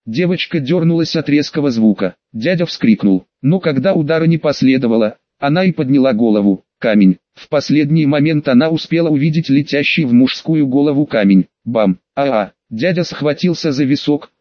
Девочка дернулась от резкого звука. Дядя вскрикнул, но когда удара не последовало, она и подняла голову. Камень. В последний момент она успела увидеть летящий в мужскую голову камень. Бам! Дядя схватился за висок.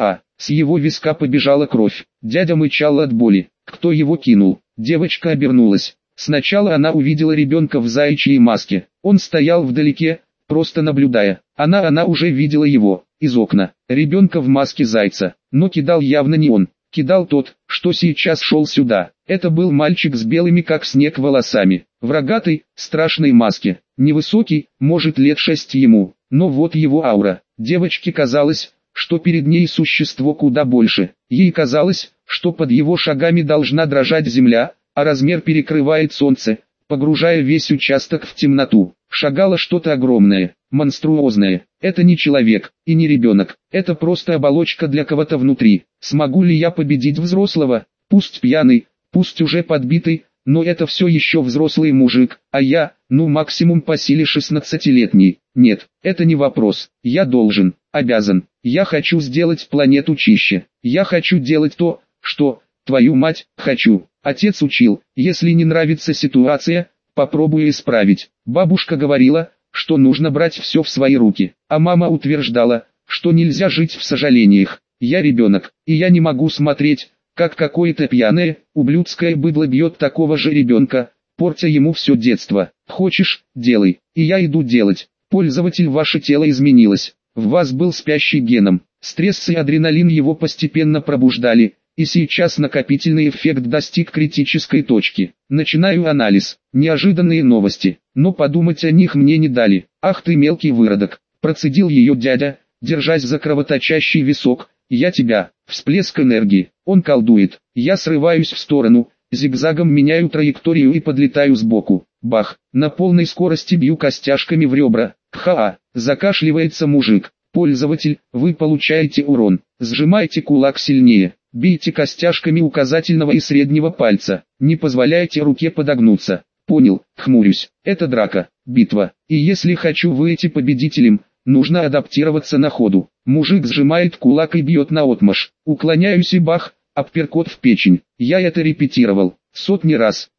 С его виска побежала кровь. Дядя мычал от боли. Кто его кинул? Девочка обернулась. Сначала она увидела ребенка в заячьей маске. Он стоял вдалеке, просто наблюдая. Она уже видела его, из окна. Ребенка в маске зайца. Но кидал явно не он. Кидал тот, что сейчас шел сюда. Это был мальчик с белыми как снег волосами. В рогатой, страшной маске. Невысокий, может лет 6 ему. Но вот его аура. Девочке казалось, что перед ней существо куда больше. Ей казалось, что под его шагами должна дрожать земля, а размер перекрывает солнце, погружая весь участок в темноту. Шагало что-то огромное, монструозное. Это не человек и не ребенок, это просто оболочка для кого-то внутри. Смогу ли я победить взрослого, пусть пьяный, пусть уже подбитый, но это все еще взрослый мужик, а я, максимум по силе 16-летний. Нет, это не вопрос, я должен, обязан. Я хочу сделать планету чище. Я хочу делать то, что, твою мать, хочу. Отец учил, если не нравится ситуация, попробуй исправить. Бабушка говорила, что нужно брать все в свои руки, а мама утверждала, что нельзя жить в сожалениях. Я ребенок, и я не могу смотреть, как какое-то пьяное, ублюдское быдло бьет такого же ребенка, портя ему все детство. Хочешь, делай, и я иду делать. Пользователь, ваше тело изменилось. В вас был спящий геном. Стресс и адреналин его постепенно пробуждали, и сейчас накопительный эффект достиг критической точки. Начинаю анализ. Неожиданные новости, но подумать о них мне не дали. Ах ты мелкий выродок, процедил ее дядя, держась за кровоточащий висок. Я тебя. Всплеск энергии. Он колдует. Я срываюсь в сторону, зигзагом меняю траекторию и подлетаю сбоку. Бах. На полной скорости бью костяшками в ребра. Закашливается мужик. Пользователь, вы получаете урон. Сжимайте кулак сильнее. Бейте костяшками указательного и среднего пальца. Не позволяйте руке подогнуться. Понял, хмурюсь. Это драка, битва. И если хочу выйти победителем, нужно адаптироваться на ходу. Мужик сжимает кулак и бьет наотмашь. Уклоняюсь и бах, апперкот в печень. Я это репетировал. Сотни раз.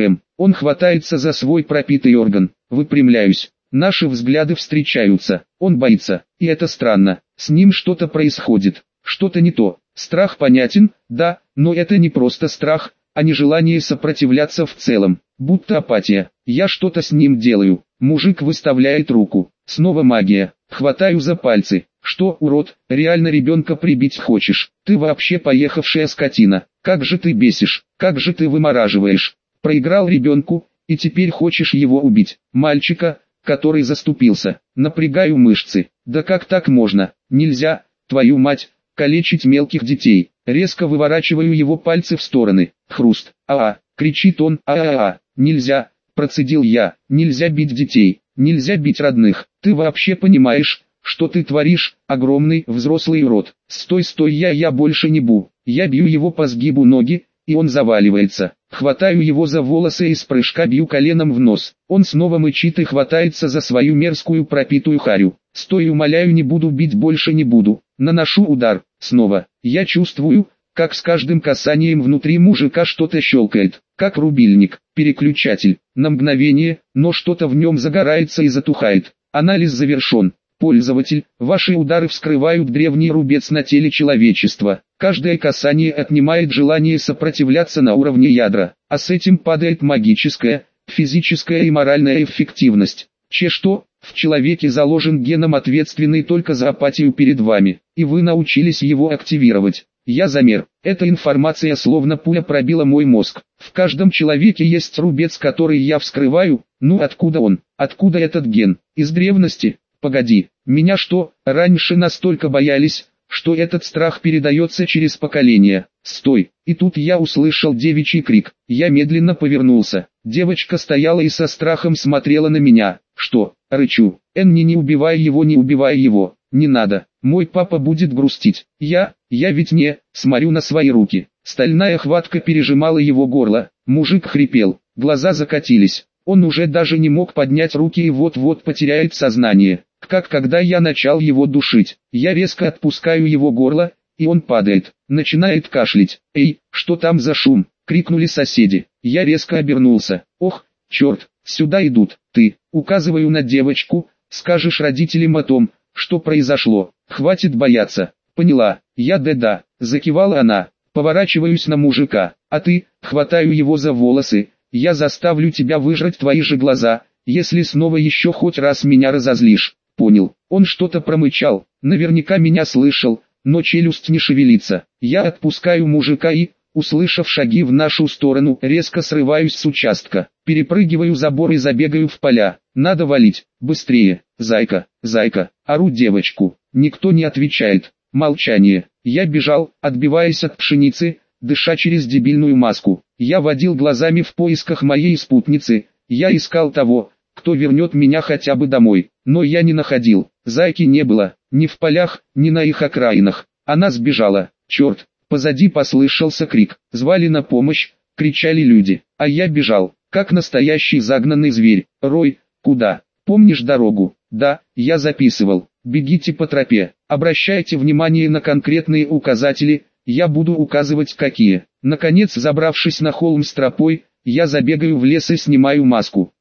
Он хватается за свой пропитый орган. Выпрямляюсь. Наши взгляды встречаются. Он боится. И это странно. С ним что-то происходит. Что-то не то. Страх понятен, да, но это не просто страх, а нежелание сопротивляться в целом. Будто апатия. Я что-то с ним делаю. Мужик выставляет руку. Снова магия. Хватаю за пальцы. Что, урод, реально ребенка прибить хочешь? Ты вообще поехавшая скотина. Как же ты бесишь, как же ты вымораживаешь. Проиграл ребенку, и теперь хочешь его убить. Мальчика, который заступился. Напрягаю мышцы. Да как так можно? Нельзя, твою мать, калечить мелких детей. Резко выворачиваю его пальцы в стороны. Хруст. Кричит он. Нельзя, процедил я. Нельзя бить детей. Нельзя бить родных. Ты вообще понимаешь, что ты творишь, огромный взрослый урод? Стой, я больше не бу. Я бью его по сгибу ноги, и он заваливается. Хватаю его за волосы и с прыжка бью коленом в нос. Он снова мычит и хватается за свою мерзкую пропитую харю. Стой, умоляю, не буду бить, больше не буду. Наношу удар. Снова. Я чувствую, как с каждым касанием внутри мужика что-то щелкает, как рубильник, переключатель. На мгновение, но что-то в нем загорается и затухает. Анализ завершен. Пользователь, ваши удары вскрывают древний рубец на теле человечества. Каждое касание отнимает желание сопротивляться на уровне ядра, а с этим падает магическая, физическая и моральная эффективность. Что? В человеке заложен геном, ответственный только за апатию перед вами, и вы научились его активировать. Я замер. Эта информация словно пуля пробила мой мозг. В каждом человеке есть рубец, который я вскрываю. Откуда он? Откуда этот ген? Из древности? Погоди, меня что, раньше настолько боялись, что этот страх передается через поколения? Стой! И тут я услышал девичий крик. Я медленно повернулся. Девочка стояла и со страхом смотрела на меня. Что? Рычу. Не убивай его, не убивай его. Не надо, мой папа будет грустить. Я ведь не, смотрю на свои руки. Стальная хватка пережимала его горло. Мужик хрипел, глаза закатились. Он уже даже не мог поднять руки и вот-вот потеряет сознание. Как когда я начал его душить. Я резко отпускаю его горло, и он падает, начинает кашлять. «Эй, что там за шум?» — крикнули соседи. Я резко обернулся. «Ох, черт, сюда идут!» «Ты, указываю на девочку, скажешь родителям о том, что произошло. Хватит бояться». «Поняла, я да», — закивала она. Поворачиваюсь на мужика. «А ты?» — хватаю его за волосы. «Я заставлю тебя выжрать твои же глаза, если снова еще хоть раз меня разозлишь». «Понял». Он что-то промычал, наверняка меня слышал, но челюсть не шевелится. Я отпускаю мужика и, услышав шаги в нашу сторону, резко срываюсь с участка, перепрыгиваю забор и забегаю в поля. Надо валить, быстрее, зайка, зайка, ору девочку. Никто не отвечает. Молчание. Я бежал, отбиваясь от пшеницы, дыша через дебильную маску. Я водил глазами в поисках моей спутницы. Я искал того, кто вернет меня хотя бы домой. Но я не находил. Зайки не было, ни в полях, ни на их окраинах. Она сбежала. Черт, позади послышался крик. Звали на помощь, кричали люди. А я бежал, как настоящий загнанный зверь. «Рой, куда? Помнишь дорогу?» «Да, я записывал. Бегите по тропе. Обращайте внимание на конкретные указатели, я буду указывать какие». Наконец, забравшись на холм с тропой, я забегаю в лес и снимаю маску.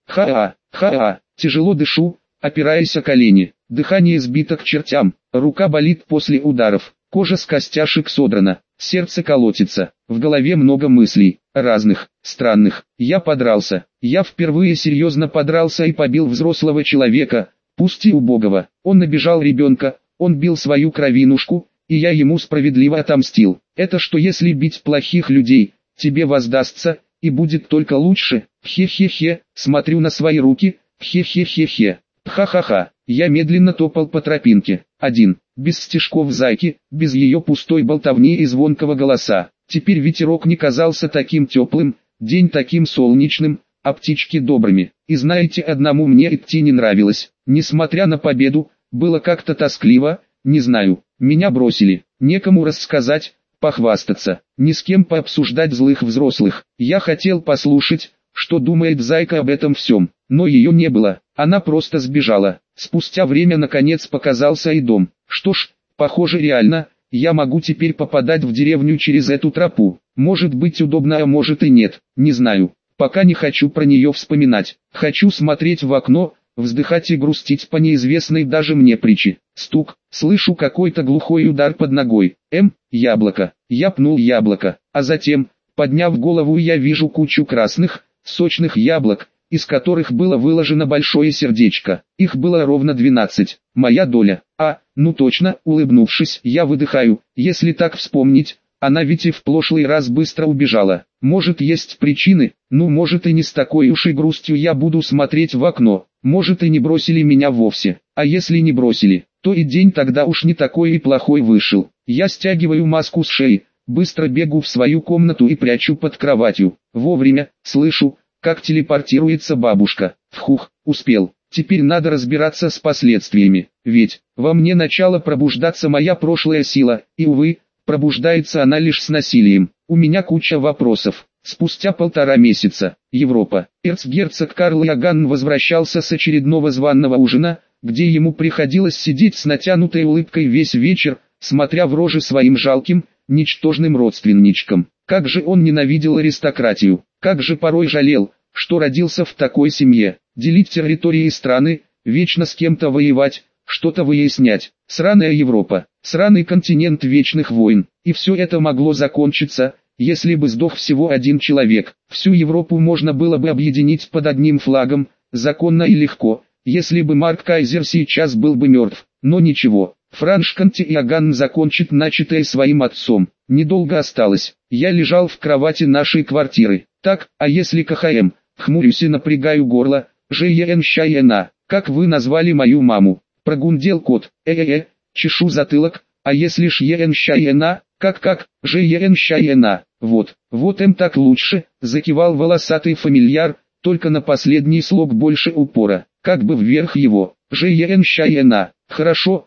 Ха-а, тяжело дышу, опираясь о колени. Дыхание сбито к чертям, рука болит после ударов, кожа с костяшек содрана, сердце колотится, в голове много мыслей, разных, странных. Я подрался. Я впервые серьезно подрался и побил взрослого человека, пусть и убогого. Он обижал ребенка, он бил свою кровинушку, и я ему справедливо отомстил. Это что, если бить плохих людей, тебе воздастся, и будет только лучше? Хе-хе-хе, смотрю на свои руки, хе-хе-хе-хе. Ха-ха-ха, я медленно топал по тропинке, один, без стежков зайки, без ее пустой болтовни и звонкого голоса. Теперь ветерок не казался таким теплым, день таким солнечным, а птички добрыми. И знаете, одному мне идти не нравилось. Несмотря на победу, было как-то тоскливо, не знаю, меня бросили, некому рассказать, похвастаться, ни с кем пообсуждать злых взрослых. Я хотел послушать, что думает зайка об этом всем, но ее не было, она просто сбежала. Спустя время наконец показался и дом. Что ж, похоже реально, я могу теперь попадать в деревню через эту тропу. Может быть удобно, а может и нет, не знаю. Пока не хочу про нее вспоминать. Хочу смотреть в окно, вздыхать и грустить по неизвестной даже мне причине. Стук, слышу какой-то глухой удар под ногой. Яблоко. Я пнул яблоко, а затем, подняв голову, я вижу кучу красных, сочных яблок, из которых было выложено большое сердечко. Их было ровно 12. Моя доля. Ну точно, улыбнувшись, я выдыхаю. Если так вспомнить, она ведь и в прошлый раз быстро убежала. Может, есть причины, может и не с такой уж и грустью я буду смотреть в окно. Может, и не бросили меня вовсе. А если не бросили, то и день тогда уж не такой и плохой вышел. Я стягиваю маску с шеи, быстро бегу в свою комнату и прячу под кроватью. Вовремя, слышу, как телепортируется бабушка. Фух, успел. Теперь надо разбираться с последствиями. Ведь, во мне начала пробуждаться моя прошлая сила, и увы, пробуждается она лишь с насилием. У меня куча вопросов. Спустя 1,5 месяца, Европа. Эрцгерцог Карл Иоганн возвращался с очередного званого ужина, где ему приходилось сидеть с натянутой улыбкой весь вечер, смотря в рожи своим жалким, ничтожным родственничкам. Как же он ненавидел аристократию, как же порой жалел, что родился в такой семье. Делить территории и страны, вечно с кем-то воевать, что-то выяснять. Сраная Европа, сраный континент вечных войн. И все это могло закончиться, если бы сдох всего один человек. Всю Европу можно было бы объединить под одним флагом, законно и легко, если бы Марк Кайзер сейчас был бы мертв. Но ничего, Франш Конти Иоганн закончит начатое своим отцом. Недолго осталось. Я лежал в кровати нашей квартиры. Так, а если КХМ? Хмурюсь и напрягаю горло. ЖЕНЩАЕНА. Как вы назвали мою маму? Прогундел кот. Чешу затылок. А если ж ЕНЩАЕНА? Как? ЖЕНЩАЕНА. Вот так лучше, закивал волосатый фамильяр, только на последний слог больше упора. Как бы вверх его. ЖЕНЩАЕНА. Хорошо.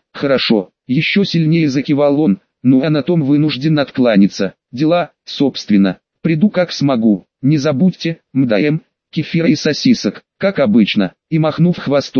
Еще сильнее закивал он, а на том вынужден откланяться. Дела, собственно. Приду как смогу. Не забудьте, МДМ, кефира и сосисок, как обычно. И махнув хвостом,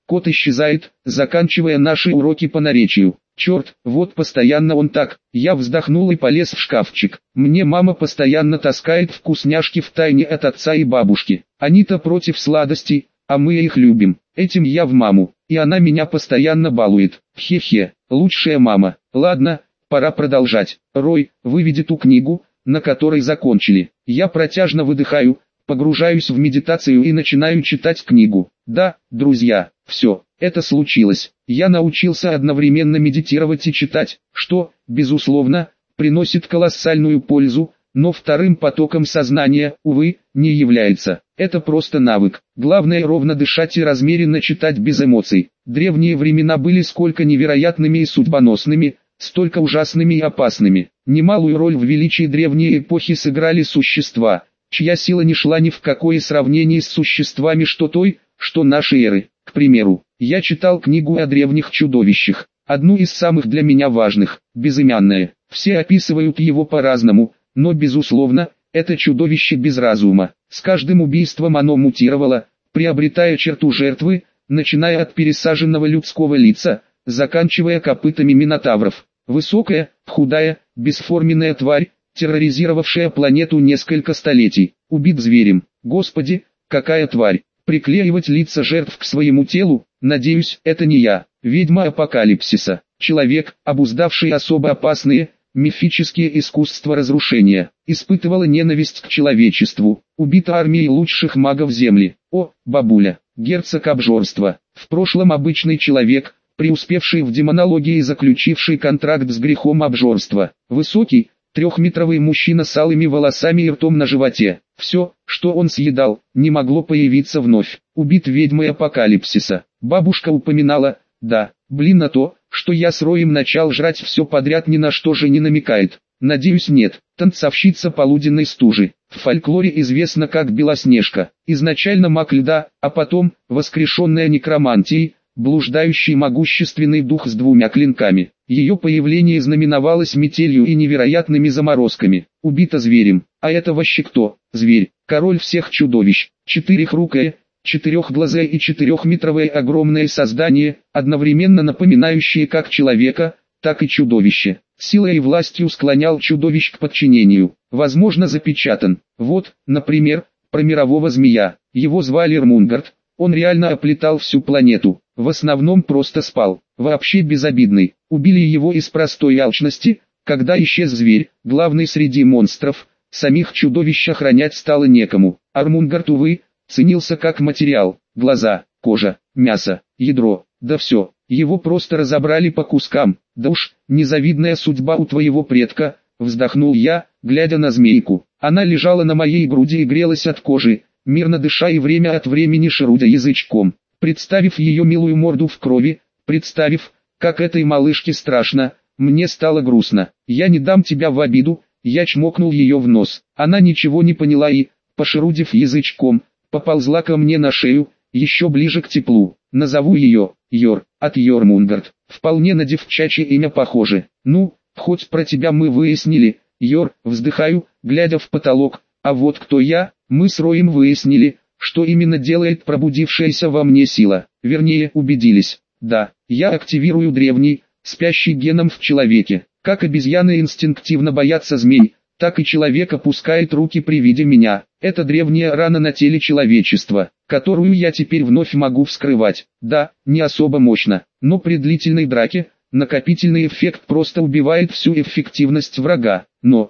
Кот исчезает, заканчивая наши уроки по наречию. Черт, вот постоянно он так. Я вздохнул и полез в шкафчик. Мне мама постоянно таскает вкусняшки втайне от отца и бабушки. Они-то против сладостей, а мы их любим. Этим я в маму, и она меня постоянно балует. Хе-хе, лучшая мама. Ладно, пора продолжать. Рой, выведи ту книгу, на которой закончили. Я протяжно выдыхаю, погружаюсь в медитацию и начинаю читать книгу. Да, друзья, все, это случилось. Я научился одновременно медитировать и читать, что, безусловно, приносит колоссальную пользу, но вторым потоком сознания, увы, не является. Это просто навык. Главное ровно дышать и размеренно читать без эмоций. Древние времена были сколько невероятными и судьбоносными, столько ужасными и опасными. Немалую роль в величии древней эпохи сыграли существа, чья сила не шла ни в какое сравнение с существами что нашей эры. К примеру, я читал книгу о древних чудовищах, одну из самых для меня важных, безымянное. Все описывают его по-разному, но безусловно, это чудовище без разума. С каждым убийством оно мутировало, приобретая черту жертвы, начиная от пересаженного людского лица, заканчивая копытами минотавров. Высокая, худая, бесформенная тварь, терроризировавшая планету несколько столетий. Убит зверем. Господи, какая тварь! Приклеивать лица жертв к своему телу, надеюсь, это не я. Ведьма апокалипсиса. Человек, обуздавший особо опасные, мифические искусства разрушения. Испытывала ненависть к человечеству. Убита армией лучших магов Земли. О, бабуля, герцог обжорства. В прошлом обычный человек, преуспевший в демонологии и заключивший контракт с грехом обжорства. Высокий, трехметровый мужчина с алыми волосами и ртом на животе. Все, что он съедал, не могло появиться вновь. Убит ведьмой апокалипсиса. Бабушка упоминала, да, на то, что я с Роем начал жрать все подряд, ни на что же не намекает. Надеюсь, нет. Танцовщица полуденной стужи. В фольклоре известна как Белоснежка. Изначально маг льда, а потом, воскрешенная некромантией, блуждающий могущественный дух с двумя клинками. Ее появление знаменовалось метелью и невероятными заморозками. Убита зверем. А это вообще кто? Зверь. Король всех чудовищ. Четырехрукое, четырехглазое и четырехметровое огромное создание, одновременно напоминающее как человека, так и чудовище. Силой и властью склонял чудовищ к подчинению. Возможно, запечатан. Вот, например, про мирового змея. Его звали Эрмунгард. Он реально оплетал всю планету. В основном просто спал. Вообще безобидный. Убили его из простой алчности, когда исчез зверь, главный среди монстров. Самих чудовищ охранять стало некому. Эрмунгард, увы, ценился как материал. Глаза, кожа, мясо, ядро, да все. Его просто разобрали по кускам. Да уж, незавидная судьба у твоего предка, вздохнул я, глядя на змейку. Она лежала на моей груди и грелась от кожи, мирно дыша и время от времени шарудя язычком. Представив ее милую морду в крови, представив, как этой малышке страшно, мне стало грустно. Я не дам тебя в обиду, я чмокнул ее в нос. Она ничего не поняла и, пошарудив язычком, поползла ко мне на шею, еще ближе к теплу. Назову ее Йор, от Йормунгард. Вполне на девчачье имя похоже. Ну, хоть про тебя мы выяснили, Йор, вздыхаю, глядя в потолок. А вот кто я, мы с Роем выяснили, что именно делает пробудившаяся во мне сила. Вернее, убедились. Да, я активирую древний, спящий геном в человеке. Как обезьяны инстинктивно боятся змей, так и человек опускает руки при виде меня. Это древняя рана на теле человечества, которую я теперь вновь могу вскрывать. Да, не особо мощно, но при длительной драке, накопительный эффект просто убивает всю эффективность врага. Но,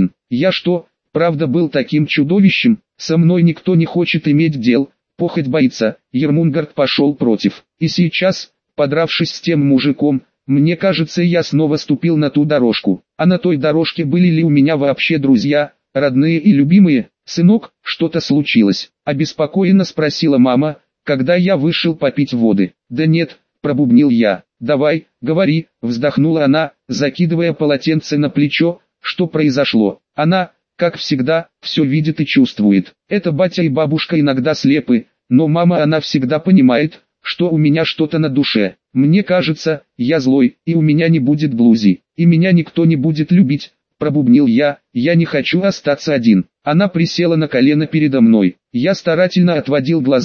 я что, правда был таким чудовищем? Со мной никто не хочет иметь дел, похоть боится. Ермунгард пошел против. И сейчас, подравшись с тем мужиком, мне кажется, я снова ступил на ту дорожку. А на той дорожке были ли у меня вообще друзья, родные и любимые? «Сынок, что-то случилось?» – обеспокоенно спросила мама, когда я вышел попить воды. «Да нет», – пробубнил я. «Давай, говори», – вздохнула она, закидывая полотенце на плечо. «Что произошло?» Она, как всегда, все видит и чувствует. Это батя и бабушка иногда слепы, но мама, она всегда понимает, что у меня что-то на душе. Мне кажется, я злой, и у меня не будет блузи, и меня никто не будет любить. Пробубнил я не хочу остаться один. Она присела на колено передо мной. Я старательно отводил глаза,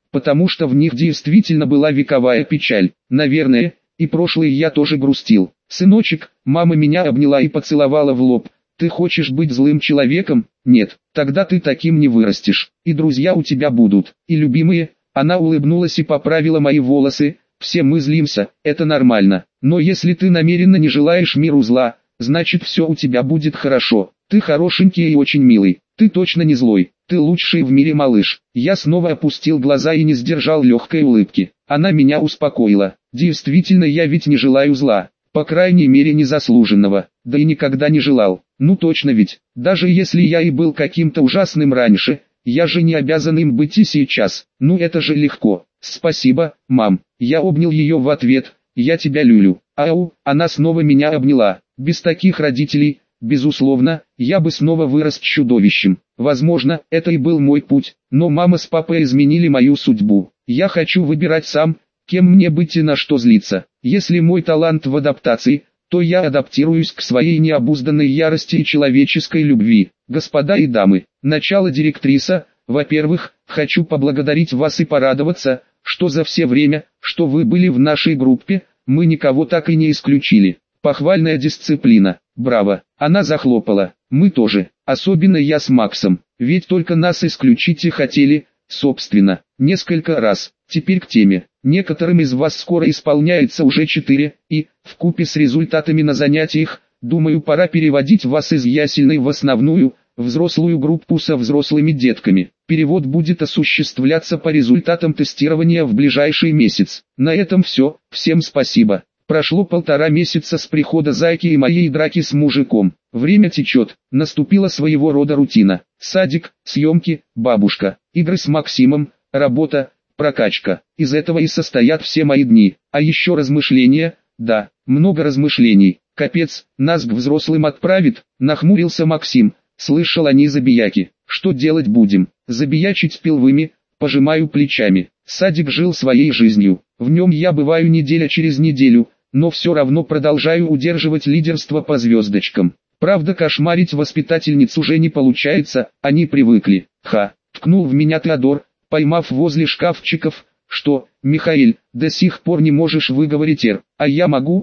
потому что в них действительно была вековая печаль. Наверное, и прошлое я тоже грустил. «Сыночек», мама меня обняла и поцеловала в лоб. «Ты хочешь быть злым человеком? Нет, тогда ты таким не вырастешь. И друзья у тебя будут, и любимые». Она улыбнулась и поправила мои волосы. «Все мы злимся, это нормально. Но если ты намеренно не желаешь миру зла, значит все у тебя будет хорошо. Ты хорошенький и очень милый. Ты точно не злой. Ты лучший в мире малыш». Я снова опустил глаза и не сдержал легкой улыбки. Она меня успокоила. Действительно, я ведь не желаю зла. По крайней мере незаслуженного. Да и никогда не желал. Ну точно ведь. Даже если я и был каким-то ужасным раньше, я же не обязан им быть и сейчас. Ну это же легко. «Спасибо, мам». Я обнял ее в ответ. «Я тебя люблю». Ау, она снова меня обняла. Без таких родителей, безусловно, я бы снова вырос чудовищем. Возможно, это и был мой путь, но мама с папой изменили мою судьбу. Я хочу выбирать сам, кем мне быть и на что злиться. Если мой талант в адаптации, то я адаптируюсь к своей необузданной ярости и человеческой любви. Господа и дамы, начало директриса. Во-первых, хочу поблагодарить вас и порадоваться, что за все время, что вы были в нашей группе, мы никого так и не исключили. Похвальная дисциплина, браво. Она захлопала. Мы тоже, особенно я с Максом, ведь только нас исключить и хотели, собственно, несколько раз. Теперь к теме. Некоторым из вас скоро исполняется уже 4, и, вкупе с результатами на занятиях, думаю, пора переводить вас из ясельной в основную, взрослую группу со взрослыми детками. Перевод будет осуществляться по результатам тестирования в ближайший месяц. На этом все, всем спасибо. Прошло 1,5 месяца с прихода зайки и моей драки с мужиком. Время течет, наступила своего рода рутина. Садик, съемки, бабушка, игры с Максимом, работа, прокачка. Из этого и состоят все мои дни. А еще размышления, да, много размышлений. Капец, нас к взрослым отправит, нахмурился Максим. Слышал они забияки. Что делать будем? Забиячить пилвыми? Пожимаю плечами. Садик жил своей жизнью. В нем я бываю неделя через неделю, но все равно продолжаю удерживать лидерство по звездочкам. Правда, кошмарить воспитательниц уже не получается, они привыкли. Ткнул в меня Теодор, поймав возле шкафчиков. Что, Михаил, до сих пор не можешь выговорить «р», а я могу,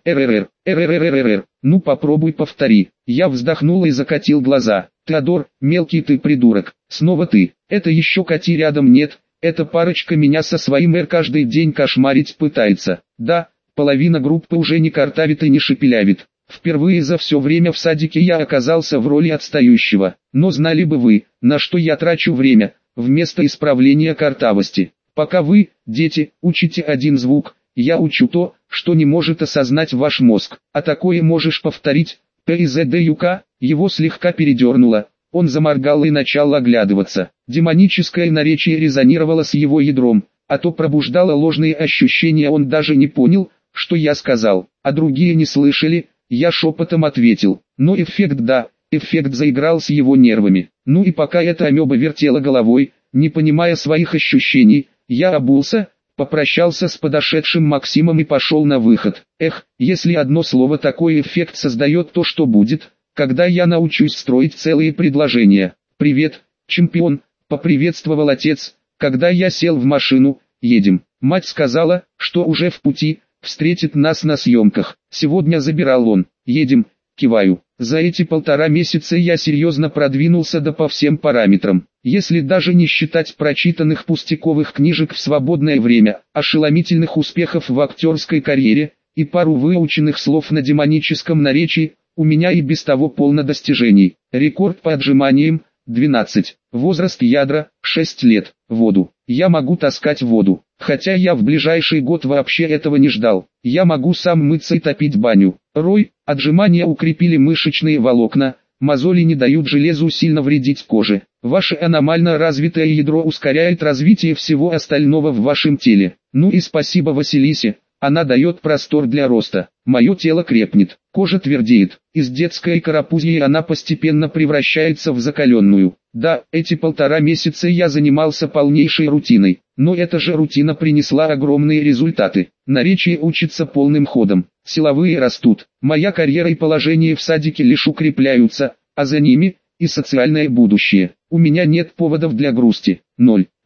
«р». Ну попробуй повтори. Я вздохнул и закатил глаза. Теодор, мелкий ты придурок, снова ты. Это еще Кати рядом нет, эта парочка меня со своим «р» каждый день кошмарить пытается. Да, половина группы уже не картавит и не шепелявит. Впервые за все время в садике я оказался в роли отстающего. Но знали бы вы, на что я трачу время, вместо исправления картавости. Пока вы, дети, учите один звук, я учу то, что не может осознать ваш мозг. А такое можешь повторить? ПЗДЮК, его слегка передернуло. Он заморгал и начал оглядываться. Демоническое наречие резонировало с его ядром, а то пробуждало ложные ощущения. Он даже не понял, что я сказал, а другие не слышали. Я шепотом ответил. Но эффект да, эффект заиграл с его нервами. Ну и пока эта амеба вертела головой, не понимая своих ощущений, я обулся, попрощался с подошедшим Максимом и пошел на выход. Эх, если одно слово такой эффект создает, то что будет, когда я научусь строить целые предложения? «Привет, чемпион», — поприветствовал отец, когда я сел в машину. «Едем». Мать сказала, что уже в пути, встретит нас на съемках. Сегодня забирал он. «Едем», киваю. За эти 1,5 месяца я серьезно продвинулся по всем параметрам. Если даже не считать прочитанных пустяковых книжек в свободное время, ошеломительных успехов в актерской карьере и пару выученных слов на демоническом наречии, у меня и без того полно достижений. Рекорд по отжиманиям – 12. Возраст ядра – 6 лет. Воду. Я могу таскать воду. Хотя я в ближайший год вообще этого не ждал. Я могу сам мыться и топить баню. Рой, отжимания укрепили мышечные волокна, мозоли не дают железу сильно вредить коже. Ваше аномально развитое ядро ускоряет развитие всего остального в вашем теле. Ну и спасибо Василисе, она дает простор для роста. Мое тело крепнет, кожа твердеет. Из детской карапузии она постепенно превращается в закаленную. Да, эти 1,5 месяца я занимался полнейшей рутиной, но эта же рутина принесла огромные результаты. Наречие учится полным ходом, силовые растут, моя карьера и положение в садике лишь укрепляются, а за ними и социальное будущее. У меня нет поводов для грусти, 0. Но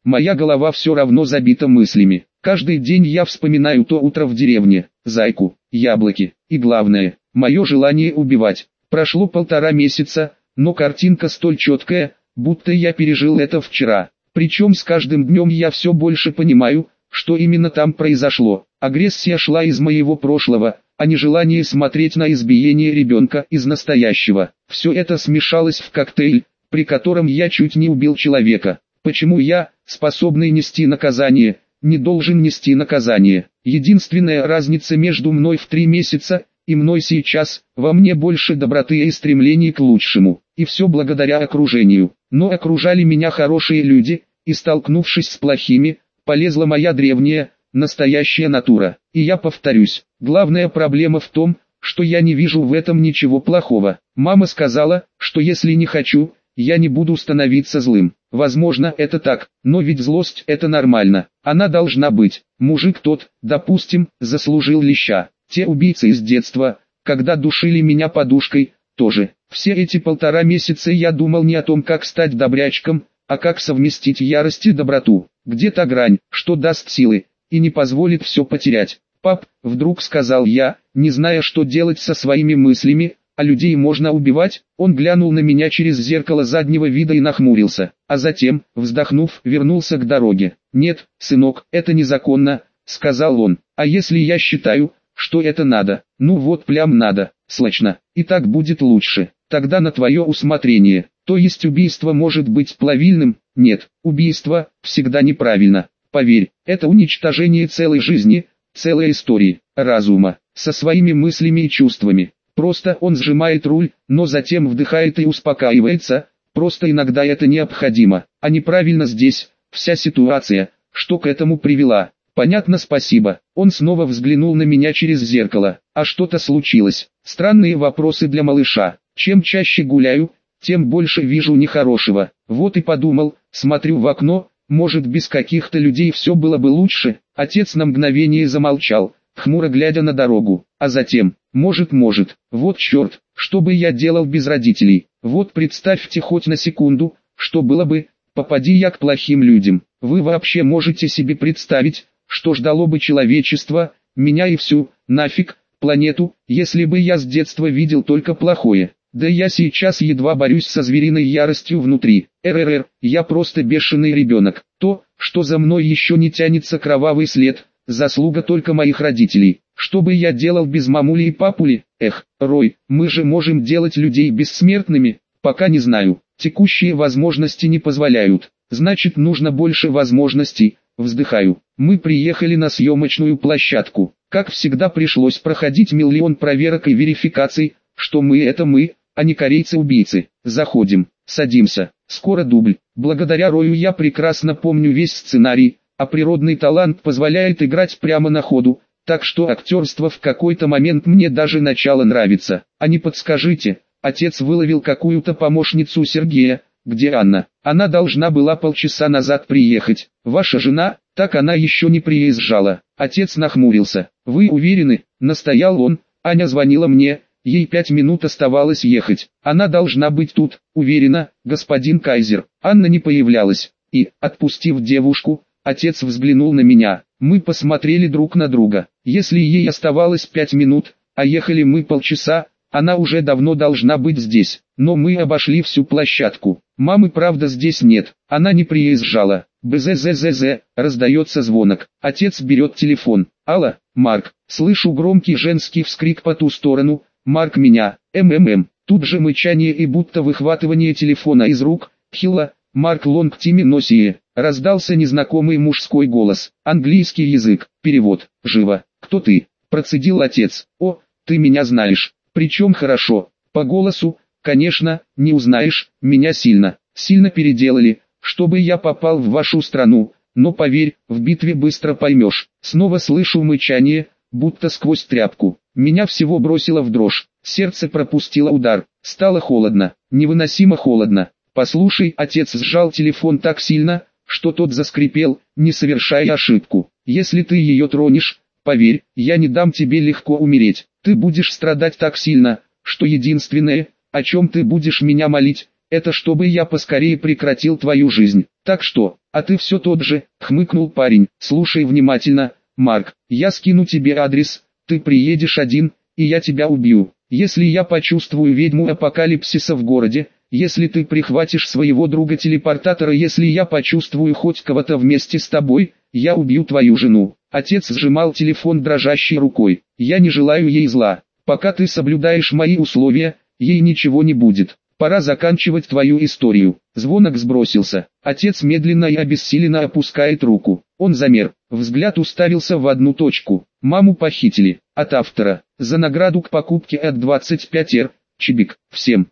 Моя голова все равно забита мыслями. Каждый день я вспоминаю то утро в деревне, зайку, яблоки, и главное, мое желание убивать. Прошло 1,5 месяца, но картинка столь четкая, будто я пережил это вчера. Причем с каждым днем я все больше понимаю, что именно там произошло. Агрессия шла из моего прошлого, а не желание смотреть на избиение ребенка из настоящего. Все это смешалось в коктейль, при котором я чуть не убил человека. Почему я, способный нести наказание, не должен нести наказание? Единственная разница между мной в 3 месяца и мной сейчас, во мне больше доброты и стремлений к лучшему. И все благодаря окружению. Но окружали меня хорошие люди, и столкнувшись с плохими, полезла моя древняя, настоящая натура. И я повторюсь, главная проблема в том, что я не вижу в этом ничего плохого. Мама сказала, что если не хочу, я не буду становиться злым. Возможно, это так, но ведь злость – это нормально. Она должна быть. Мужик тот, допустим, заслужил леща. Те убийцы из детства, когда душили меня подушкой, тоже. Все эти 1,5 месяца я думал не о том, как стать добрячком, а как совместить ярость и доброту. Где та грань, что даст силы, и не позволит все потерять. «Пап», — вдруг сказал я, не зная, что делать со своими мыслями, «а людей можно убивать?» Он глянул на меня через зеркало заднего вида и нахмурился, а затем, вздохнув, вернулся к дороге. «Нет, сынок, это незаконно», — сказал он. «А если я считаю, что это надо? Ну вот плям надо, слышно, и так будет лучше. Тогда на твое усмотрение. То есть убийство может быть плавильным? Нет, убийство всегда неправильно. Поверь, это уничтожение целой жизни, целой истории, разума, со своими мыслями и чувствами. Просто он сжимает руль, но затем вдыхает и успокаивается, просто иногда это необходимо. А неправильно здесь, вся ситуация, что к этому привела. Понятно, спасибо. Он снова взглянул на меня через зеркало. А что-то случилось? Странные вопросы для малыша. Чем чаще гуляю, тем больше вижу нехорошего. Вот и подумал, смотрю в окно, может без каких-то людей все было бы лучше. Отец на мгновение замолчал, хмуро глядя на дорогу. А затем, может, вот черт, что бы я делал без родителей? Вот представьте хоть на секунду, что было бы, попади я к плохим людям. Вы вообще можете себе представить, что ждало бы человечество, меня и всю, нафиг, планету, если бы я с детства видел только плохое? Да я сейчас едва борюсь со звериной яростью внутри. Я просто бешеный ребенок. То, что за мной еще не тянется кровавый след, заслуга только моих родителей. Что бы я делал без мамули и папули? Рой, мы же можем делать людей бессмертными, пока не знаю. Текущие возможности не позволяют. Значит, нужно больше возможностей. Вздыхаю. Мы приехали на съемочную площадку. Как всегда, пришлось проходить миллион проверок и верификаций, что мы, а не корейцы-убийцы. Заходим, садимся. Скоро дубль. Благодаря Рою я прекрасно помню весь сценарий, а природный талант позволяет играть прямо на ходу, так что актерство в какой-то момент мне даже начало нравиться. А не подскажите, отец выловил какую-то помощницу Сергея. Где Анна? Она должна была полчаса назад приехать. Ваша жена? Так она еще не приезжала. Отец нахмурился. Вы уверены? Настоял он. Аня звонила мне. Ей 5 минут оставалось ехать. Она должна быть тут, уверена, господин Кайзер. Анна не появлялась. И, отпустив девушку, отец взглянул на меня. Мы посмотрели друг на друга. Если ей оставалось 5 минут, а ехали мы полчаса, она уже давно должна быть здесь. Но мы обошли всю площадку. Мамы правда здесь нет. Она не приезжала. Бзззз, раздается звонок. Отец берет телефон. Алло, Марк. Слышу громкий женский вскрик по ту сторону. Марк меня. Тут же мычание и будто выхватывание телефона из рук. Хилла, Марк Лонг Тими Носие. Раздался незнакомый мужской голос. Английский язык. Перевод. Живо. Кто ты? Процедил отец. О, ты меня знаешь. Причем хорошо. По голосу, конечно, не узнаешь. Меня сильно переделали, чтобы я попал в вашу страну. Но поверь, в битве быстро поймешь. Снова слышу мычание, будто сквозь тряпку. Меня всего бросило в дрожь. Сердце пропустило удар. Стало холодно. Невыносимо холодно. Послушай, отец сжал телефон так сильно, что тот заскрипел, не совершая ошибку. Если ты ее тронешь, поверь, я не дам тебе легко умереть. Ты будешь страдать так сильно, что единственное, о чем ты будешь меня молить, Это чтобы я поскорее прекратил твою жизнь. Так что, а ты все тот же, хмыкнул парень. Слушай внимательно, Марк, я скину тебе адрес, ты приедешь один, и я тебя убью. Если я почувствую ведьму апокалипсиса в городе, если ты прихватишь своего друга-телепортатора, если я почувствую хоть кого-то вместе с тобой, я убью твою жену. Отец сжимал телефон дрожащей рукой. Я не желаю ей зла. Пока ты соблюдаешь мои условия, ей ничего не будет. Пора заканчивать твою историю. Звонок сбросился. Отец медленно и обессиленно опускает руку. Он замер. Взгляд уставился в одну точку. Маму похитили. От автора. За награду к покупке от 25 чибик. Всем.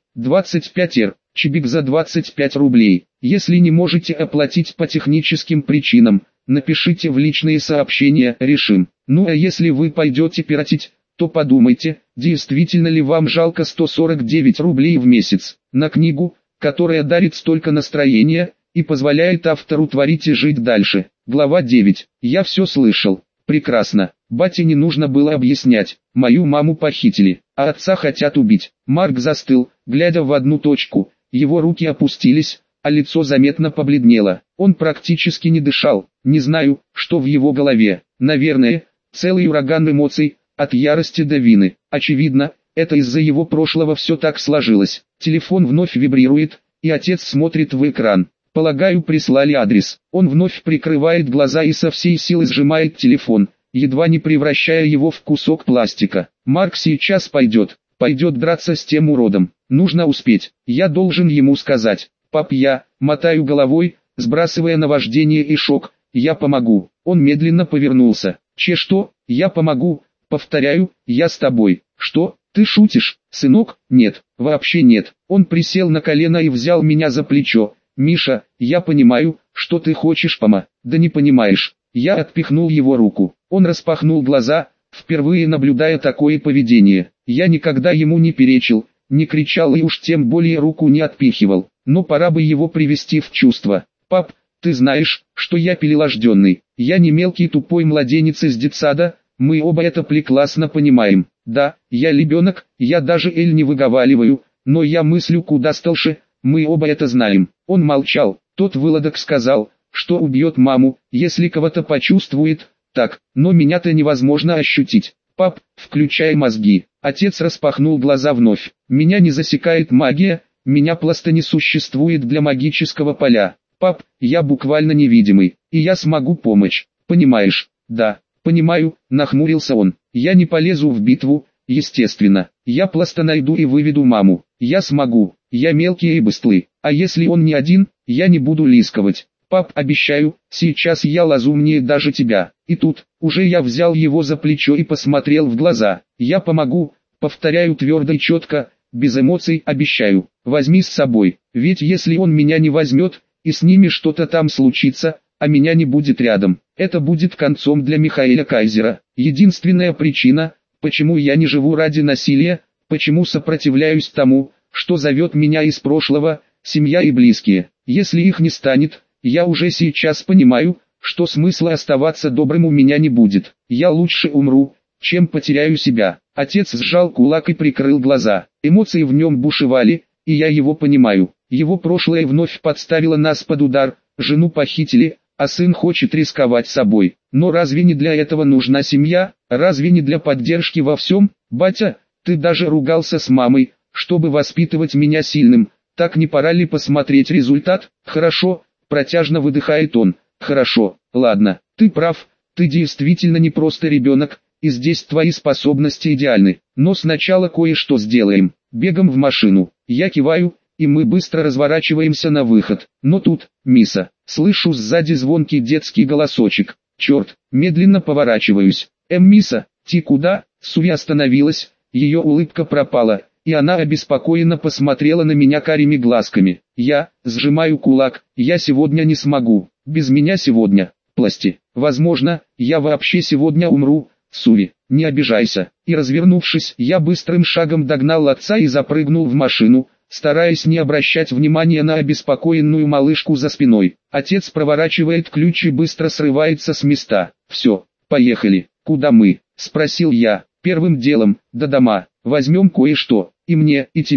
25 чибик за 25 рублей. Если не можете оплатить по техническим причинам, напишите в личные сообщения, решим. Ну а если вы пойдете пиратить, то подумайте, действительно ли вам жалко 149 рублей в месяц на книгу, которая дарит столько настроения и позволяет автору творить и жить дальше. Глава 9. Я все слышал. Прекрасно. Бате не нужно было объяснять. Мою маму похитили, а отца хотят убить. Марк застыл, глядя в одну точку. Его руки опустились, а лицо заметно побледнело. Он практически не дышал. Не знаю, что в его голове. Наверное, целый ураган эмоций, от ярости до вины. Очевидно, это из-за его прошлого все так сложилось. Телефон вновь вибрирует, и отец смотрит в экран. Полагаю, прислали адрес. Он вновь прикрывает глаза и со всей силы сжимает телефон, едва не превращая его в кусок пластика. Марк сейчас пойдет драться с тем уродом. Нужно успеть. Я должен ему сказать. Пап, я мотаю головой, сбрасывая наваждение и шок. Я помогу. Он медленно повернулся. Что? Я помогу. Повторяю, я с тобой. Что? Ты шутишь, сынок? Нет, вообще нет. Он присел на колено и взял меня за плечо. Миша, я понимаю, что ты хочешь, мама. Да не понимаешь. Я отпихнул его руку. Он распахнул глаза, впервые наблюдая такое поведение. Я никогда ему не перечил, не кричал и уж тем более руку не отпихивал. Но пора бы его привести в чувство. Пап, ты знаешь, что я переложденный. Я не мелкий тупой младенец из детсада. Мы оба это прекрасно понимаем. Да, я ребенок, я даже «эль» не выговариваю, но я мыслю куда столше, мы оба это знаем. Он молчал, тот вылодок сказал, что убьет маму, если кого-то почувствует, так, но меня-то невозможно ощутить. Пап, включай мозги. Отец распахнул глаза вновь. Меня не засекает магия, меня просто не существует для магического поля. Пап, я буквально невидимый, и я смогу помочь, понимаешь? Да. «Понимаю», — нахмурился он, — «я не полезу в битву, естественно, я просто найду и выведу маму, я смогу, я мелкий и быстрый, а если он не один, я не буду рисковать. Пап, обещаю, сейчас я разумнее даже тебя». И тут, уже я взял его за плечо и посмотрел в глаза. «Я помогу», повторяю твердо и четко, без эмоций, обещаю, возьми с собой, ведь если он меня не возьмет, и с ними что-то там случится, а меня не будет рядом, это будет концом для Михаэля Кайзера. Единственная причина, почему я не живу ради насилия, почему сопротивляюсь тому, что зовет меня из прошлого, семья и близкие. Если их не станет, я уже сейчас понимаю, что смысла оставаться добрым у меня не будет. Я лучше умру, чем потеряю себя. Отец сжал кулак и прикрыл глаза. Эмоции в нем бушевали, и я его понимаю. Его прошлое вновь подставило нас под удар, жену похитили, а сын хочет рисковать собой. Но разве не для этого нужна семья? Разве не для поддержки во всем? Батя, ты даже ругался с мамой, чтобы воспитывать меня сильным. Так не пора ли посмотреть результат? Хорошо, протяжно выдыхает он. Хорошо, ладно, ты прав, ты действительно не просто ребенок, и здесь твои способности идеальны. Но сначала кое-что сделаем. Бегом в машину. Я киваю, и мы быстро разворачиваемся на выход. Но тут, Миса, слышу сзади звонкий детский голосочек. Черт, медленно поворачиваюсь. Миса, ты куда? Суви остановилась, ее улыбка пропала, и она обеспокоенно посмотрела на меня карими глазками. Я сжимаю кулак, я сегодня не смогу, без меня сегодня, пласти. Возможно, я вообще сегодня умру, Суви, не обижайся. И развернувшись, я быстрым шагом догнал отца и запрыгнул в машину, стараясь не обращать внимания на обеспокоенную малышку за спиной. Отец проворачивает ключ и быстро срывается с места. «Все, поехали. Куда мы?» – спросил я. «Первым делом, до дома. Возьмем кое-что, и мне, и тебе».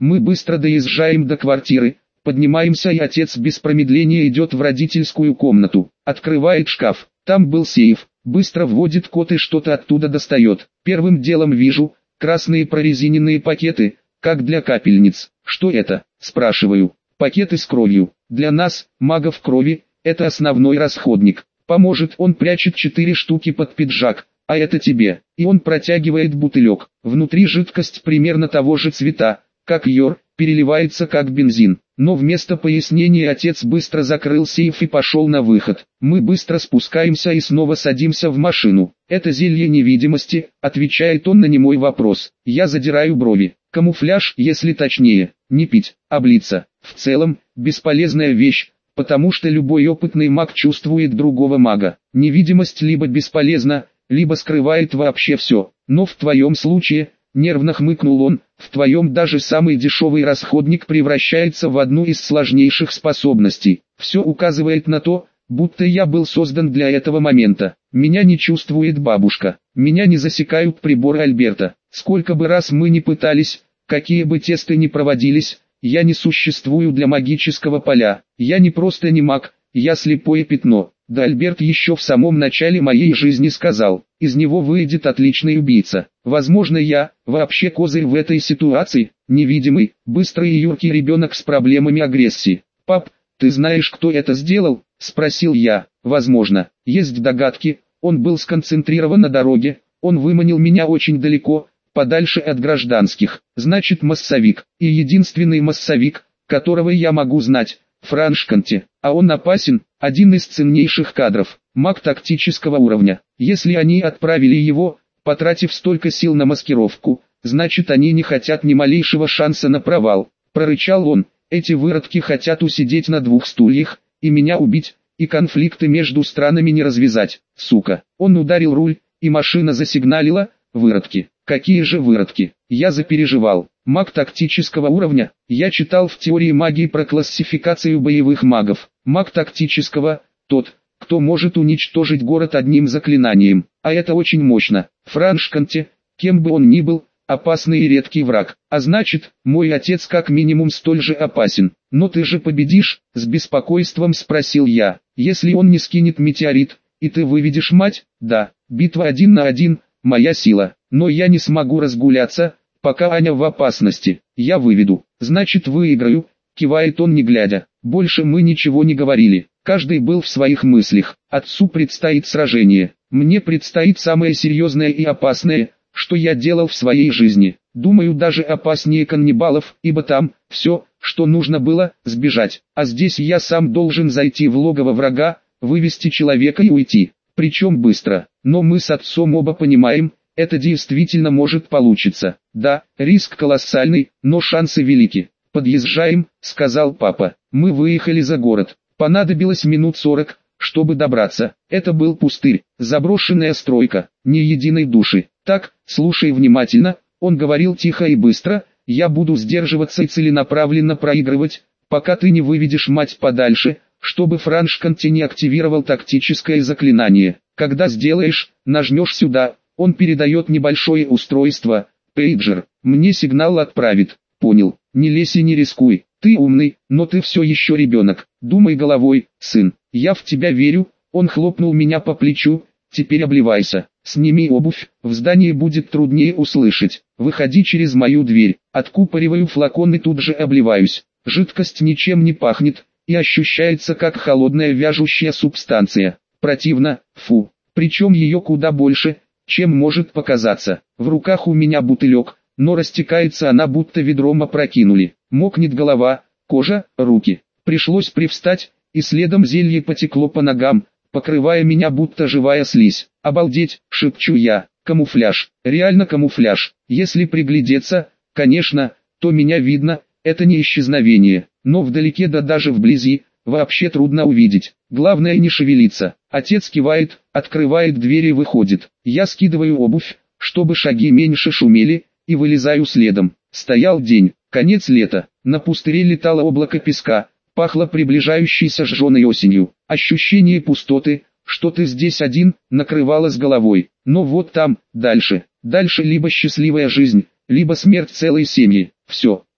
Мы быстро доезжаем до квартиры, поднимаемся, и отец без промедления идет в родительскую комнату, открывает шкаф, там был сейф, быстро вводит код и что-то оттуда достает. Первым делом вижу красные прорезиненные пакеты, как для капельниц. Что это? Спрашиваю. Пакеты с кровью. Для нас, магов крови, это основной расходник. Поможет. Он прячет 4 штуки под пиджак, а это тебе. И он протягивает бутылек. Внутри жидкость примерно того же цвета, как йор, переливается как бензин. Но вместо пояснения отец быстро закрыл сейф и пошел на выход. Мы быстро спускаемся и снова садимся в машину. «Это зелье невидимости», — отвечает он на немой вопрос. Я задираю брови. Камуфляж, если точнее. Не пить, а облиться. В целом, бесполезная вещь, потому что любой опытный маг чувствует другого мага. Невидимость либо бесполезна, либо скрывает вообще все. Но в твоем случае, нервно хмыкнул он, в твоем даже самый дешевый расходник превращается в одну из сложнейших способностей. Все указывает на то, будто я был создан для этого момента. Меня не чувствует бабушка. Меня не засекают приборы Альберта. Сколько бы раз мы ни пытались, какие бы тесты ни проводились, я не существую для магического поля. Я не просто не маг, я слепое пятно. Да Альберт еще в самом начале моей жизни сказал, из него выйдет отличный убийца. Возможно, я, вообще козырь в этой ситуации, невидимый, быстрый и юркий ребенок с проблемами агрессии. «Пап, ты знаешь, кто это сделал?» – спросил я. «Возможно, есть догадки, он был сконцентрирован на дороге, он выманил меня очень далеко, подальше от гражданских, значит массовик, и единственный массовик, которого я могу знать, Франшканте, а он опасен, один из ценнейших кадров, маг тактического уровня. Если они отправили его, потратив столько сил на маскировку, значит они не хотят ни малейшего шанса на провал», – прорычал он. «Эти выродки хотят усидеть на 2 стульях, и меня убить, и конфликты между странами не развязать, сука». Он ударил руль, и машина засигналила. Выродки. Какие же выродки? Я запереживал. Маг тактического уровня. Я читал в теории магии про классификацию боевых магов. Маг тактического – тот, кто может уничтожить город одним заклинанием. А это очень мощно. Франшканте, кем бы он ни был, опасный и редкий враг. А значит, мой отец как минимум столь же опасен. «Но ты же победишь?» – с беспокойством спросил я. «Если он не скинет метеорит, и ты выведешь мать?» «Да, битва 1 на 1. Моя сила, но я не смогу разгуляться, пока Аня в опасности. Я выведу, значит выиграю», кивает он не глядя. Больше мы ничего не говорили, каждый был в своих мыслях. Отцу предстоит сражение, мне предстоит самое серьезное и опасное, что я делал в своей жизни. Думаю, даже опаснее каннибалов, ибо там, все, что нужно было, сбежать. А здесь я сам должен зайти в логово врага, вывести человека и уйти. Причем быстро. Но мы с отцом оба понимаем, это действительно может получиться. Да, риск колоссальный, но шансы велики. «Подъезжаем», — сказал папа. Мы выехали за город. Понадобилось минут 40, чтобы добраться. Это был пустырь, заброшенная стройка, ни единой души. «Так, слушай внимательно», — он говорил тихо и быстро, «я буду сдерживаться и целенаправленно проигрывать, пока ты не выведешь мать подальше, чтобы Франшканте не активировал тактическое заклинание. Когда сделаешь, нажмешь сюда, он передает небольшое устройство, пейджер, мне сигнал отправит». «Понял, не лезь и не рискуй, ты умный, но ты все еще ребенок, думай головой, сын, я в тебя верю». Он хлопнул меня по плечу. «Теперь обливайся, сними обувь, в здании будет труднее услышать, выходи через мою дверь». Откупориваю флакон и тут же обливаюсь. Жидкость ничем не пахнет и ощущается как холодная вяжущая субстанция. Противно, фу, причем ее куда больше, чем может показаться. В руках у меня бутылек, но растекается она будто ведром опрокинули. Мокнет голова, кожа, руки. Пришлось привстать, и следом зелье потекло по ногам, покрывая меня будто живая слизь. «Обалдеть», — шепчу я, — «камуфляж, реально камуфляж. Если приглядеться, конечно, то меня видно, это не исчезновение, но вдалеке да даже вблизи, вообще трудно увидеть. Главное не шевелиться». Отец кивает, открывает дверь и выходит. Я скидываю обувь, чтобы шаги меньше шумели, и вылезаю следом. Стоял день, конец лета, на пустыре летало облако песка, пахло приближающейся сжженной осенью. Ощущение пустоты, что ты здесь один, накрывало с головой. Но вот там, дальше либо счастливая жизнь, либо смерть целой семьи. Все,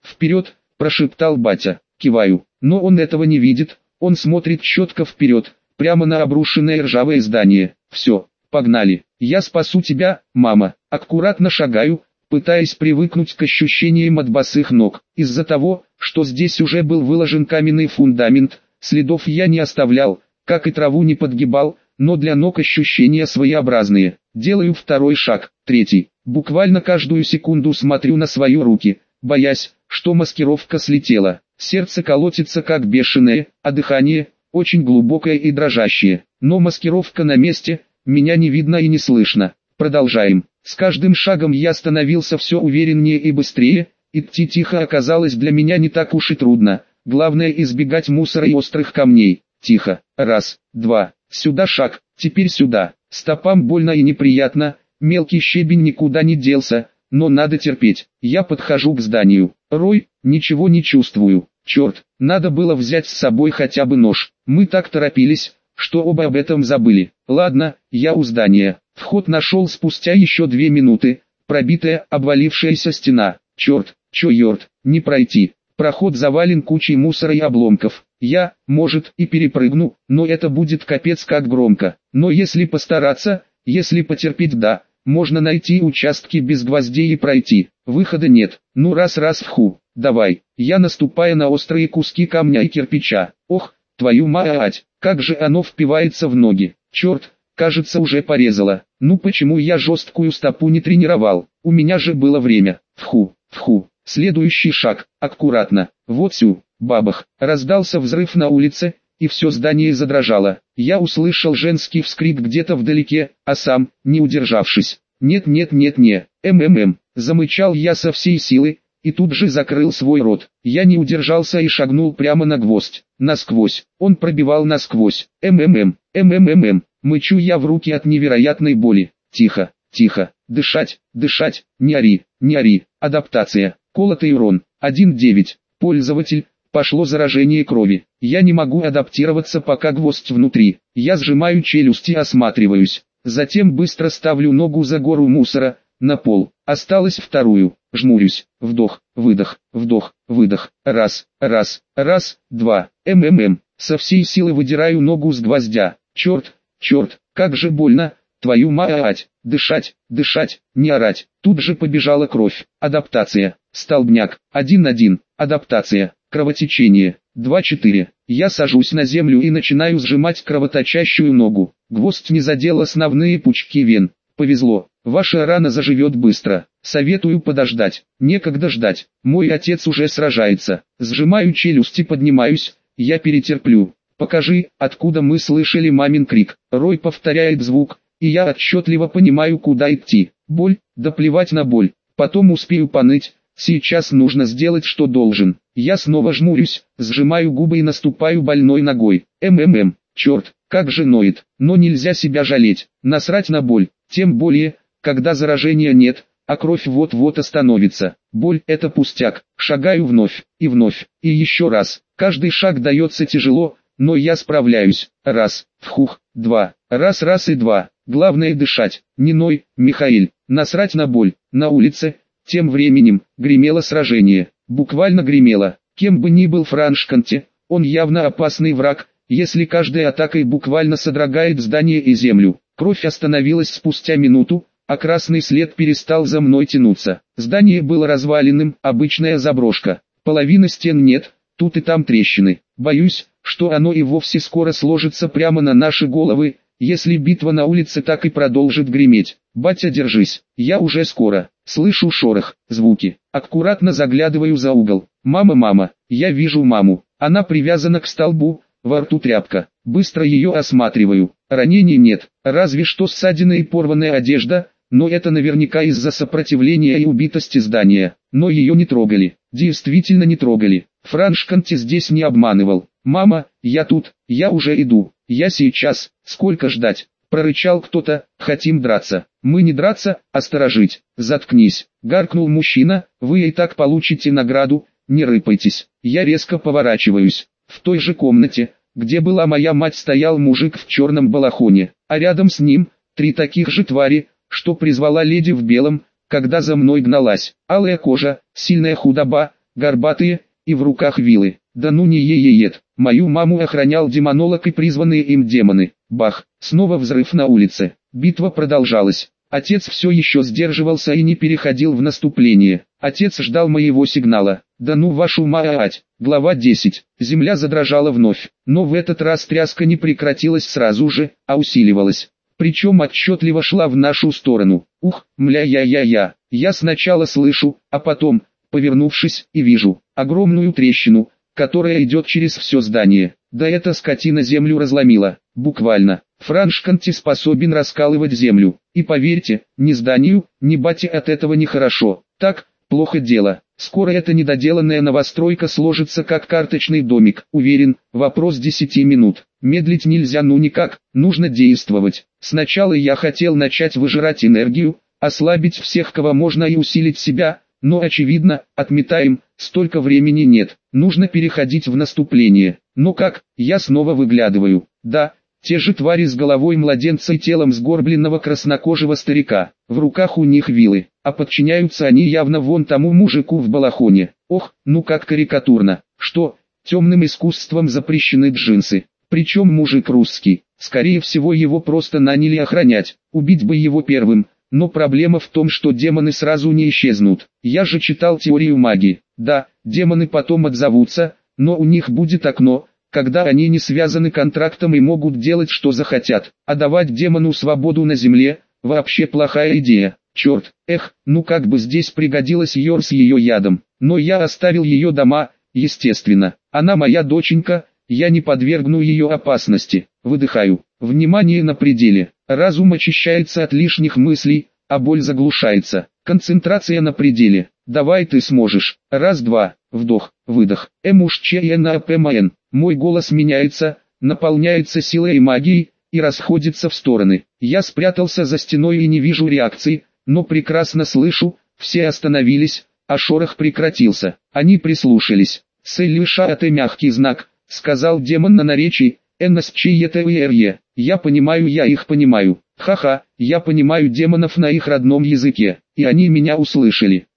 «Вперед!» – прошептал батя. Киваю, но он этого не видит, он смотрит четко вперед, прямо на обрушенное ржавое здание. «Все, погнали, я спасу тебя, мама». Аккуратно шагаю, пытаясь привыкнуть к ощущениям от босых ног. Из-за того, что здесь уже был выложен каменный фундамент, следов я не оставлял, как и траву не подгибал, но для ног ощущения своеобразные. Делаю второй шаг, третий. Буквально каждую секунду смотрю на свои руки, боясь, что маскировка слетела. Сердце колотится как бешеное, а дыхание очень глубокое и дрожащее. Но маскировка на месте, меня не видно и не слышно. Продолжаем. С каждым шагом я становился все увереннее и быстрее. Идти тихо оказалось для меня не так уж и трудно. Главное избегать мусора и острых камней. Тихо. Раз, два. Сюда шаг, теперь сюда. Стопам больно и неприятно. Мелкий щебень никуда не делся, но надо терпеть. Я подхожу к зданию. Рой, ничего не чувствую. Черт, надо было взять с собой хотя бы нож. Мы так торопились, что оба об этом забыли. Ладно, я у здания. Вход нашел спустя еще 2 минуты. Пробитая, обвалившаяся стена. Черт, не пройти. Проход завален кучей мусора и обломков. Я, может, и перепрыгну, но это будет капец как громко. Но если постараться, если потерпеть, да, можно найти участки без гвоздей и пройти. Выхода нет. Ну раз вху, давай. Я наступаю на острые куски камня и кирпича. Ох, твою мать, как же оно впивается в ноги. Черт, кажется уже порезало. Ну почему я жесткую стопу не тренировал? У меня же было время. Вху. Следующий шаг, аккуратно. Вот сю, бабах. Раздался взрыв на улице, и все здание задрожало. Я услышал женский вскрик где-то вдалеке, а сам, не удержавшись. Нет, замычал я со всей силы, и тут же закрыл свой рот. Я не удержался и шагнул прямо на гвоздь. Насквозь. Он пробивал насквозь. Мычу я в руки от невероятной боли. Тихо. Дышать, не ори. Адаптация. Колотый урон. 1.9. Пользователь. Пошло заражение крови. Я не могу адаптироваться, пока гвоздь внутри. Я сжимаю челюсти и осматриваюсь. Затем быстро ставлю ногу за гору мусора, на пол. Осталось вторую. Жмурюсь. Вдох, выдох. Раз, два. Со всей силы выдираю ногу с гвоздя. Черт, как же больно. Твою мать. Дышать, не орать. Тут же побежала кровь. Адаптация. Столбняк. 1.1. Адаптация. Кровотечение. 2.4. Я сажусь на землю и начинаю сжимать кровоточащую ногу. Гвоздь не задел основные пучки вен. Повезло. Ваша рана заживет быстро. Советую подождать. Некогда ждать. Мой отец уже сражается. Сжимаю челюсти, поднимаюсь. Я перетерплю. Покажи, откуда мы слышали мамин крик. Рой повторяет звук, и я отчетливо понимаю, куда идти. Боль, да плевать на боль. Потом успею поныть. Сейчас нужно сделать, что должен. Я снова жмурюсь, сжимаю губы и наступаю больной ногой. Черт, как же ноет. Но нельзя себя жалеть. Насрать на боль. Тем более, когда заражения нет, а кровь вот-вот остановится. Боль – это пустяк. Шагаю вновь, и еще раз. Каждый шаг дается тяжело, но я справляюсь. Раз, вхух, два. Раз и два. Главное дышать. Не ной, Михаил. Насрать на боль. На улице. Тем временем, гремело сражение. Буквально гремело. Кем бы ни был Франшканте, он явно опасный враг, если каждой атакой буквально содрогает здание и землю. Кровь остановилась спустя минуту, а красный след перестал за мной тянуться. Здание было разваленным, обычная заброшка. Половины стен нет, тут и там трещины. Боюсь, что оно и вовсе скоро сложится прямо на наши головы, если битва на улице так и продолжит греметь. Батя, держись, я уже скоро. Слышу шорох, звуки. Аккуратно заглядываю за угол. Мама, я вижу маму. Она привязана к столбу, во рту тряпка. Быстро ее осматриваю. Ранений нет, разве что ссадина и порванная одежда, но это наверняка из-за сопротивления и убитости здания. Но ее не трогали. Действительно не трогали. Франшканте здесь не обманывал. Мама, я тут, я уже иду. Я сейчас, сколько ждать? Прорычал кто-то. Хотим драться. Мы не драться, а сторожить. Заткнись, гаркнул мужчина. Вы и так получите награду, не рыпайтесь. Я резко поворачиваюсь. В той же комнате, где была моя мать, стоял мужик в черном балахоне, а рядом с ним 3 таких же твари, что призвала леди в белом, когда за мной гналась. Алая кожа, сильная худоба, горбатые, и в руках вилы. Да ну не е-е-ет. Мою маму охранял демонолог и призванные им демоны. Бах, снова взрыв на улице. Битва продолжалась. Отец все еще сдерживался и не переходил в наступление. Отец ждал моего сигнала. Да ну вашу мать. Глава 10. Земля задрожала вновь. Но в этот раз тряска не прекратилась сразу же, а усиливалась. Причем отчетливо шла в нашу сторону. Ух, мля-я-я-я. Я сначала слышу, а потом, повернувшись, и вижу огромную трещину, которая идет через все здание. Да эта скотина землю разломила. Буквально. Франшканти способен раскалывать землю. И поверьте, ни зданию, ни бате от этого нехорошо. Так, плохо дело. Скоро эта недоделанная новостройка сложится как карточный домик. Уверен, вопрос 10 минут. Медлить нельзя ну никак, нужно действовать. Сначала я хотел начать выжирать энергию, ослабить всех кого можно и усилить себя, но очевидно, отметаем, столько времени нет. Нужно переходить в наступление. Но как, я снова выглядываю. Да, те же твари с головой младенца и телом сгорбленного краснокожего старика. В руках у них вилы, а подчиняются они явно вон тому мужику в балахоне. Ох, ну как карикатурно. Что, темным искусством запрещены джинсы. Причем мужик русский. Скорее всего его просто наняли охранять. Убить бы его первым. Но проблема в том, что демоны сразу не исчезнут. Я же читал теорию магии. Да, демоны потом отзовутся, но у них будет окно, когда они не связаны контрактом и могут делать что захотят. А давать демону свободу на земле – вообще плохая идея. Черт, ну как бы здесь пригодилась Йор с ее ядом. Но я оставил ее дома, естественно. Она моя доченька, я не подвергну ее опасности. Выдыхаю. Внимание на пределе. Разум очищается от лишних мыслей, а боль заглушается. Концентрация на пределе. Давай ты сможешь. Раз-два. Вдох, выдох. Муж-че-ен-а-пэ-ма-эн. Мой голос меняется, наполняется силой и магией, и расходится в стороны. Я спрятался за стеной и не вижу реакции, но прекрасно слышу, все остановились, а шорох прекратился. Они прислушались. «Сэлюша это мягкий знак», — сказал демон на наречии, «НСЧЕТВРЕ». Я понимаю, я их понимаю. Ха-ха, я понимаю демонов на их родном языке, и они меня услышали.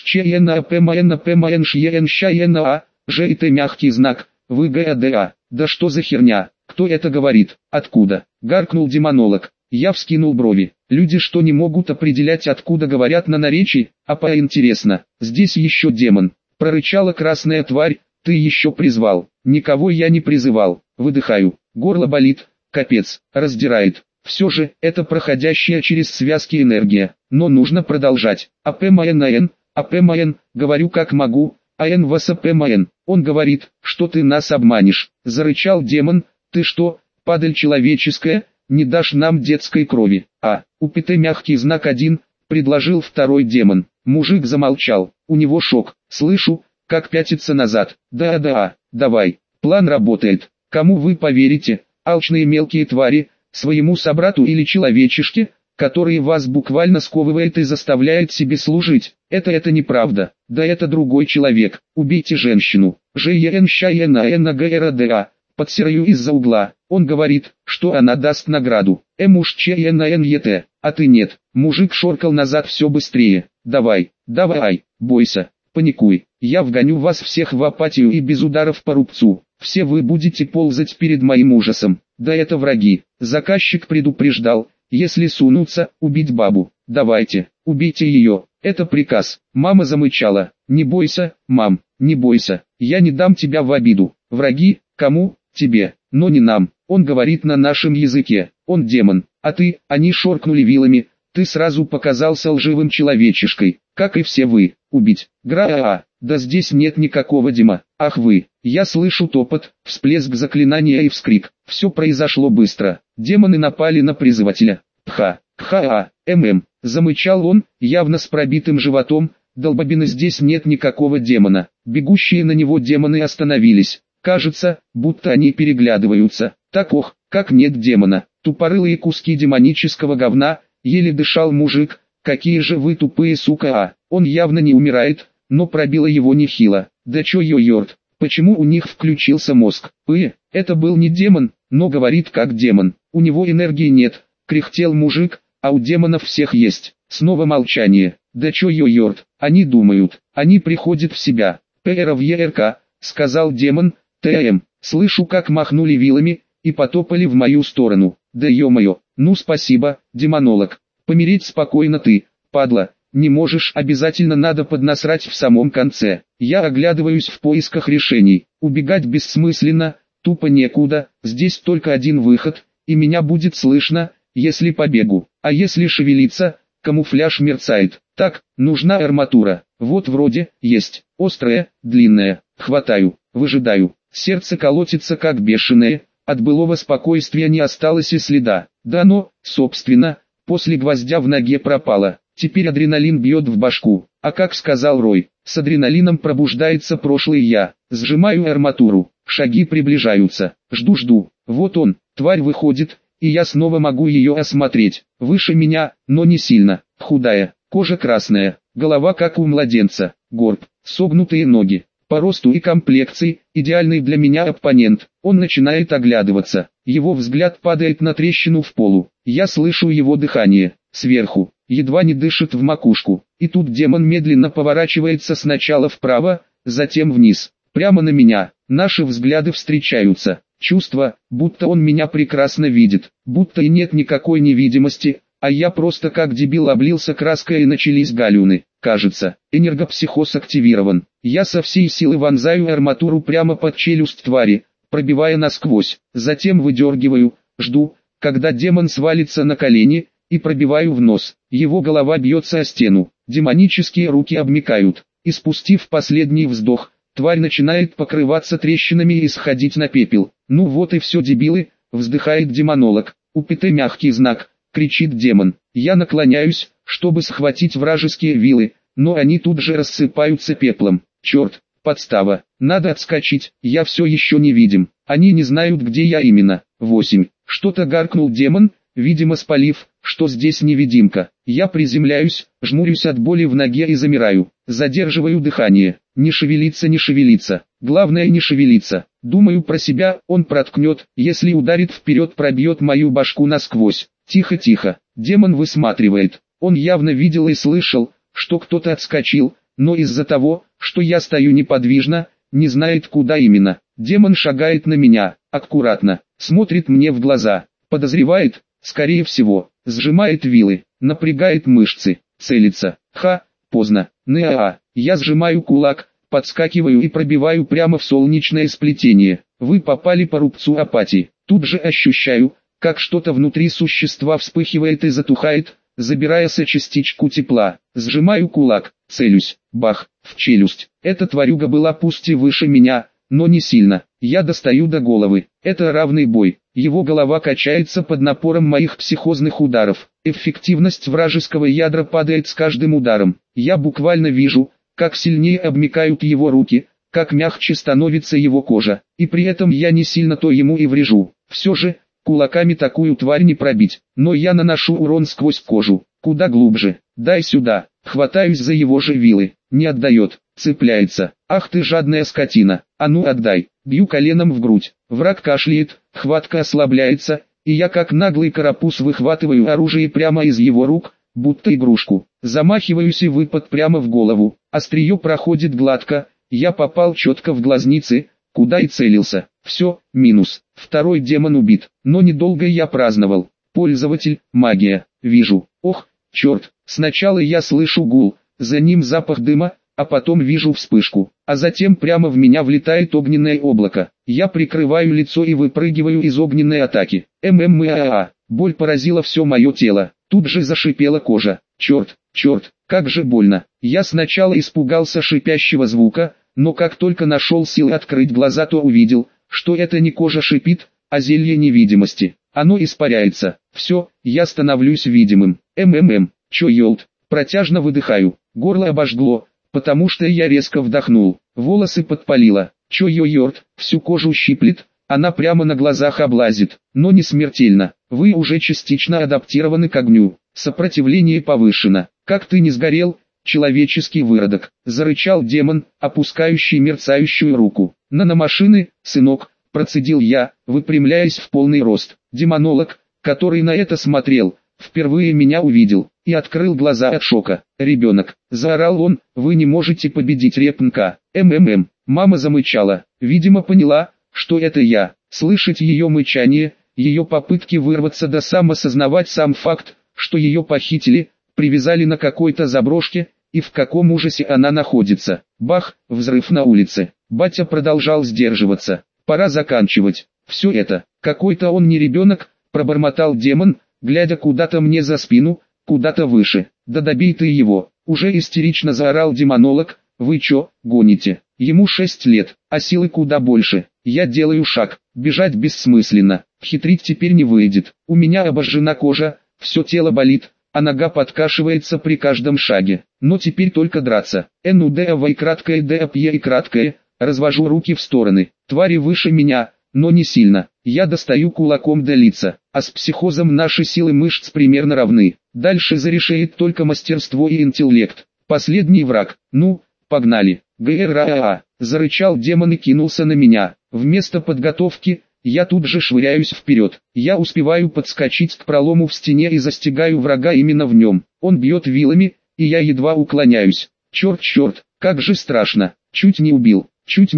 Муж-че-ен-а-пэ-ма-эн-а-пэ-ма-эн-ща-ен-а, же это мягкий знак, ВГАДА. Да что за херня? Кто это говорит? Откуда? Гаркнул демонолог. Я вскинул брови. Люди что не могут определять откуда говорят на наречии? А поинтересно, здесь еще демон. Прорычала красная тварь, ты еще призвал. Никого я не призывал. Выдыхаю. Горло болит. Капец. Раздирает. Все же, это проходящая через связки энергия. Но нужно продолжать. АПМН, говорю как могу. АНВСПМН. Он говорит, что ты нас обманешь. Зарычал демон. Ты что, падаль человеческая, не дашь нам детской крови? УПТ мягкий знак 1, предложил второй демон. Мужик замолчал. У него шок. Слышу, как пятится назад. Да, давай. План работает. Кому вы поверите, алчные мелкие твари, своему собрату или человечешке, который вас буквально сковывает и заставляет себе служить? Это неправда. Да это другой человек. Убейте женщину. ЖЕНЩАЕНАНГРДА. Подсераю из-за угла. Он говорит, что она даст награду. МУЖЧЕНАНЕТ. А ты нет. Мужик шоркал назад все быстрее. Давай, бойся, паникуй. Я вгоню вас всех в апатию и без ударов по рубцу. Все вы будете ползать перед моим ужасом. Да это враги. Заказчик предупреждал, если сунутся, убить бабу. Давайте, убейте ее. Это приказ. Мама замычала. Не бойся, мам, не бойся. Я не дам тебя в обиду. Враги, кому? Тебе, но не нам. Он говорит на нашем языке. Он демон. А ты, они шоркнули вилами. Ты сразу показался лживым человечешкой, как и все вы. Убить. Да здесь нет никакого Дима. Ах вы. Я слышу топот, всплеск заклинания и вскрик. Все произошло быстро. Демоны напали на призывателя. Замычал он, явно с пробитым животом. Долбобины, здесь нет никакого демона. Бегущие на него демоны остановились. Кажется, будто они переглядываются. Так как нет демона. Тупорылые куски демонического говна. Еле дышал мужик. Какие же вы тупые, сука. Он явно не умирает, но пробило его нехило. Да чё йорт, почему у них включился мозг? Это был не демон, но говорит как демон. У него энергии нет, кряхтел мужик, а у демонов всех есть. Снова молчание. Да чё йорт, они думают, они приходят в себя. «ПРВРК», — сказал демон. «ТМ». Слышу, как махнули вилами и потопали в мою сторону. Да ё-моё, ну спасибо, демонолог. Помереть спокойно ты, падла, не можешь, обязательно надо поднасрать в самом конце. Я оглядываюсь в поисках решений. Убегать бессмысленно, тупо некуда, здесь только один выход, и меня будет слышно, если побегу. А если шевелиться, камуфляж мерцает. Так, нужна арматура. Вот вроде, есть, острая, длинная. Хватаю, выжидаю. Сердце колотится как бешеное, от былого спокойствия не осталось и следа. Да оно, собственно, после гвоздя в ноге пропало. Теперь адреналин бьет в башку. А как сказал Рой, с адреналином пробуждается прошлый я. Сжимаю арматуру, шаги приближаются. Жду. Вот он, тварь выходит, и я снова могу ее осмотреть. Выше меня, но не сильно. Худая, кожа красная, голова как у младенца, горб, согнутые ноги. По росту и комплекции, идеальный для меня оппонент. Он начинает оглядываться. Его взгляд падает на трещину в полу. Я слышу его дыхание. Сверху. Едва не дышит в макушку. И тут демон медленно поворачивается сначала вправо, затем вниз. Прямо на меня. Наши взгляды встречаются. Чувство, будто он меня прекрасно видит. Будто и нет никакой невидимости, а я просто как дебил облился краской и начались галюны. Кажется, энергопсихоз активирован. Я со всей силы вонзаю арматуру прямо под челюсть твари, пробивая насквозь. Затем выдергиваю, жду, когда демон свалится на колени, и пробиваю в нос. Его голова бьется о стену. Демонические руки обмякают. И спустив последний вздох, тварь начинает покрываться трещинами и сходить на пепел. Ну вот и все, дебилы, вздыхает демонолог. УПТ мягкий знак, кричит демон. Я наклоняюсь, чтобы схватить вражеские вилы, но они тут же рассыпаются пеплом. Черт, подстава, надо отскочить, я все еще невидим. Они не знают, где я именно. 8. Что-то гаркнул демон, видимо спалив, что здесь невидимка. Я приземляюсь, жмурюсь от боли в ноге и замираю. Задерживаю дыхание. Не шевелиться. Главное не шевелиться. Думаю про себя, он проткнет, если ударит вперед, пробьет мою башку насквозь. Тихо. Демон высматривает. Он явно видел и слышал, что кто-то отскочил, но из-за того, что я стою неподвижно, не знает куда именно. Демон шагает на меня, аккуратно, смотрит мне в глаза, подозревает, скорее всего, сжимает вилы, напрягает мышцы, целится. Поздно. Я сжимаю кулак, подскакиваю и пробиваю прямо в солнечное сплетение. Вы попали по рубцу апатии. Тут же ощущаю, как что-то внутри существа вспыхивает и затухает, забирая частичку тепла. Сжимаю кулак, целюсь, бах, в челюсть. Эта тварюга была пусть и выше меня, но не сильно. Я достаю до головы. Это равный бой. Его голова качается под напором моих психозных ударов. Эффективность вражеского ядра падает с каждым ударом. Я буквально вижу, как сильнее обмякают его руки, как мягче становится его кожа. И при этом я не сильно то ему и врежу. Все же, кулаками такую тварь не пробить. Но я наношу урон сквозь кожу. Куда глубже. Дай сюда. Хватаюсь за его же вилы. Не отдает. Цепляется. Ах ты жадная скотина. А ну отдай. Бью коленом в грудь. Враг кашляет, хватка ослабляется, и я как наглый карапуз выхватываю оружие прямо из его рук, будто игрушку. Замахиваюсь и выпад прямо в голову. Острие проходит гладко, я попал четко в глазницы, куда и целился. Все, минус. Второй демон убит, но недолго я праздновал. Пользователь, магия, вижу. Ох, черт, сначала я слышу гул, за ним запах дыма, а потом вижу вспышку, а затем прямо в меня влетает огненное облако. Я прикрываю лицо и выпрыгиваю из огненной атаки. Боль поразила все мое тело. Тут же зашипела кожа. Черт, как же больно. Я сначала испугался шипящего звука, но как только нашел силы открыть глаза, то увидел, что это не кожа шипит, а зелье невидимости. Оно испаряется. Все, я становлюсь видимым. Протяжно выдыхаю. Горло обожгло, потому что я резко вдохнул. Волосы подпалило. Всю кожу щиплет, она прямо на глазах облазит, но не смертельно. Вы уже частично адаптированы к огню. Сопротивление повышено. Как ты не сгорел, человеческий выродок, зарычал демон, опускающий мерцающую руку. Наномашины, сынок, процедил я, выпрямляясь в полный рост. Демонолог, который на это смотрел, впервые меня увидел. и открыл глаза от шока. «Ребенок!» – заорал он, «вы не можете победить репнка!» Мама замычала, видимо поняла, что это я. Слышать ее мычание, ее попытки вырваться да сам осознавать сам факт, что ее похитили, привязали на какой-то заброшке, и в каком ужасе она находится. Бах, взрыв на улице. Батя продолжал сдерживаться. Пора заканчивать. Все это, какой-то он не ребенок, пробормотал демон, глядя куда-то мне за спину, куда-то выше. Да добей ты его, уже истерично заорал демонолог, вы чё, гоните? Ему 6 лет, а силы куда больше. Я делаю шаг, бежать бессмысленно, хитрить теперь не выйдет. У меня обожжена кожа, все тело болит, а нога подкашивается при каждом шаге. Но теперь только драться. НУДАВ краткое ДАПЕ и краткое, развожу руки в стороны. Твари выше меня, но не сильно. Я достаю кулаком до лица, а с психозом наши силы мышц примерно равны. Дальше зарешает только мастерство и интеллект. Последний враг. Ну, погнали. ГРАА, зарычал демон и кинулся на меня. Вместо подготовки, я тут же швыряюсь вперед. Я успеваю подскочить к пролому в стене и застигаю врага именно в нем. Он бьет вилами, и я едва уклоняюсь. Черт, как же страшно. Чуть не убил,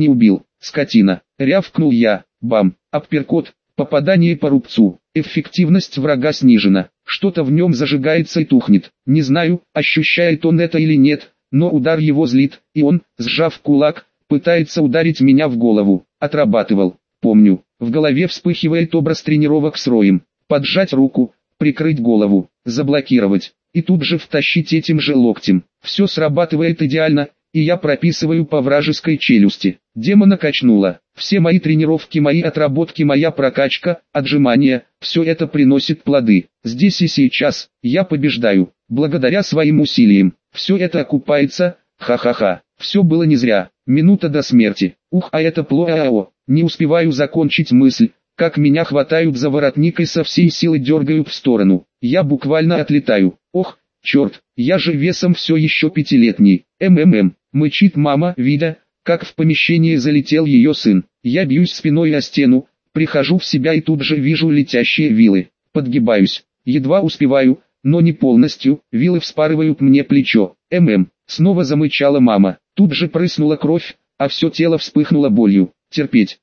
скотина. Рявкнул я. Бам, апперкот, попадание по рубцу. Эффективность врага снижена. Что-то в нем зажигается и тухнет. Не знаю, ощущает он это или нет, но удар его злит, и он, сжав кулак, пытается ударить меня в голову. Отрабатывал. Помню, в голове вспыхивает образ тренировок с Роем. Поджать руку, прикрыть голову, заблокировать, и тут же втащить этим же локтем. Все срабатывает идеально, и я прописываю по вражеской челюсти. Демона качнуло. Все мои тренировки, мои отработки, моя прокачка, отжимания, все это приносит плоды. Здесь и сейчас, я побеждаю, благодаря своим усилиям. Все это окупается, ха-ха-ха. Все было не зря. Минута до смерти. Ух, а это плохо. Не успеваю закончить мысль, как меня хватают за воротник и со всей силы дергают в сторону. Я буквально отлетаю. Ох, черт, я же весом все еще 5-летний. Мычит мама, видя, как в помещение залетел ее сын. Я бьюсь спиной о стену, прихожу в себя и тут же вижу летящие вилы. Подгибаюсь, едва успеваю, но не полностью, вилы вспарывают мне плечо. Снова замычала мама, тут же прыснула кровь, а все тело вспыхнуло болью. Терпеть,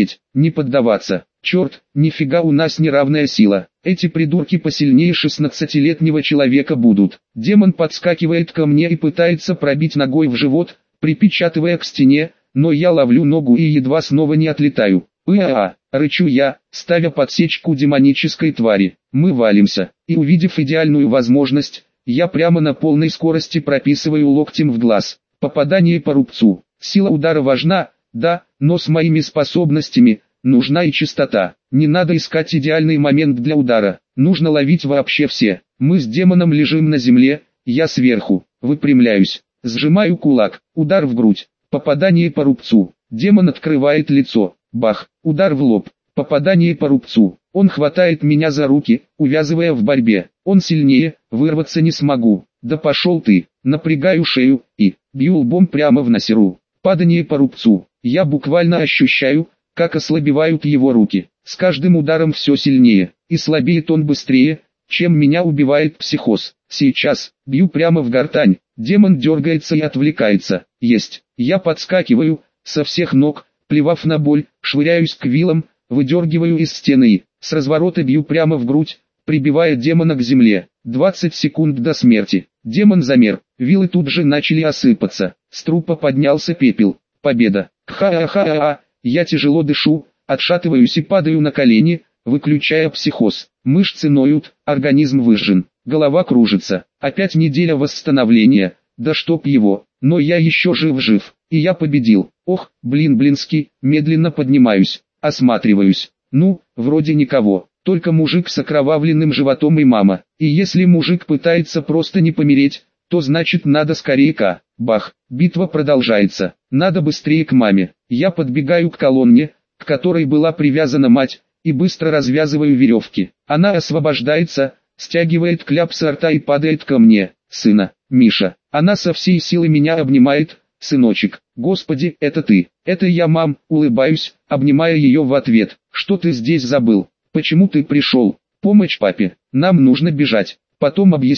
не поддаваться. Черт, нифига у нас неравная сила. Эти придурки посильнее 16-летнего человека будут. Демон подскакивает ко мне и пытается пробить ногой в живот, припечатывая к стене, но я ловлю ногу и едва снова не отлетаю. Рычу я, ставя подсечку демонической твари. Мы валимся, и увидев идеальную возможность, я прямо на полной скорости прописываю локтем в глаз. Попадание по рубцу. Сила удара важна, да, но с моими способностями, нужна и частота. Не надо искать идеальный момент для удара, нужно ловить вообще все. Мы с демоном лежим на земле, я сверху, выпрямляюсь, сжимаю кулак, удар в грудь, попадание по рубцу. Демон открывает лицо, бах, удар в лоб, попадание по рубцу. Он хватает меня за руки, увязывая в борьбе. Он сильнее, вырваться не смогу. Да пошел ты, напрягаю шею и бью лбом прямо в носеру. Падание по рубцу. Я буквально ощущаю, как ослабевают его руки. С каждым ударом все сильнее, и слабеет он быстрее, чем меня убивает психоз. Сейчас, бью прямо в гортань. Демон дергается и отвлекается. Есть. Я подскакиваю, со всех ног, плевав на боль, швыряюсь к вилам, выдергиваю из стены и, с разворота бью прямо в грудь, прибивая демона к земле. 20 секунд до смерти. Демон замер, вилы тут же начали осыпаться. С трупа поднялся пепел. Победа. Ха-ха-ха-ха. Я тяжело дышу, отшатываюсь и падаю на колени, выключая психоз. Мышцы ноют, организм выжжен, голова кружится. Опять неделя восстановления, да чтоб его. Но я еще жив, и я победил. Ох, блинский, медленно поднимаюсь, осматриваюсь. Ну, вроде никого, только мужик с окровавленным животом и мама. И если мужик пытается просто не помереть, то значит надо скорее Бах, битва продолжается, надо быстрее к маме. Я подбегаю к колонне, к которой была привязана мать, и быстро развязываю веревки. Она освобождается, стягивает кляп с рта и падает ко мне. Сына, Миша. Она со всей силы меня обнимает. Сыночек, Господи, это ты. Это я, мам, улыбаюсь, обнимая ее в ответ. Что ты здесь забыл? Почему ты пришел? Помощь папе. Нам нужно бежать. Потом объясню.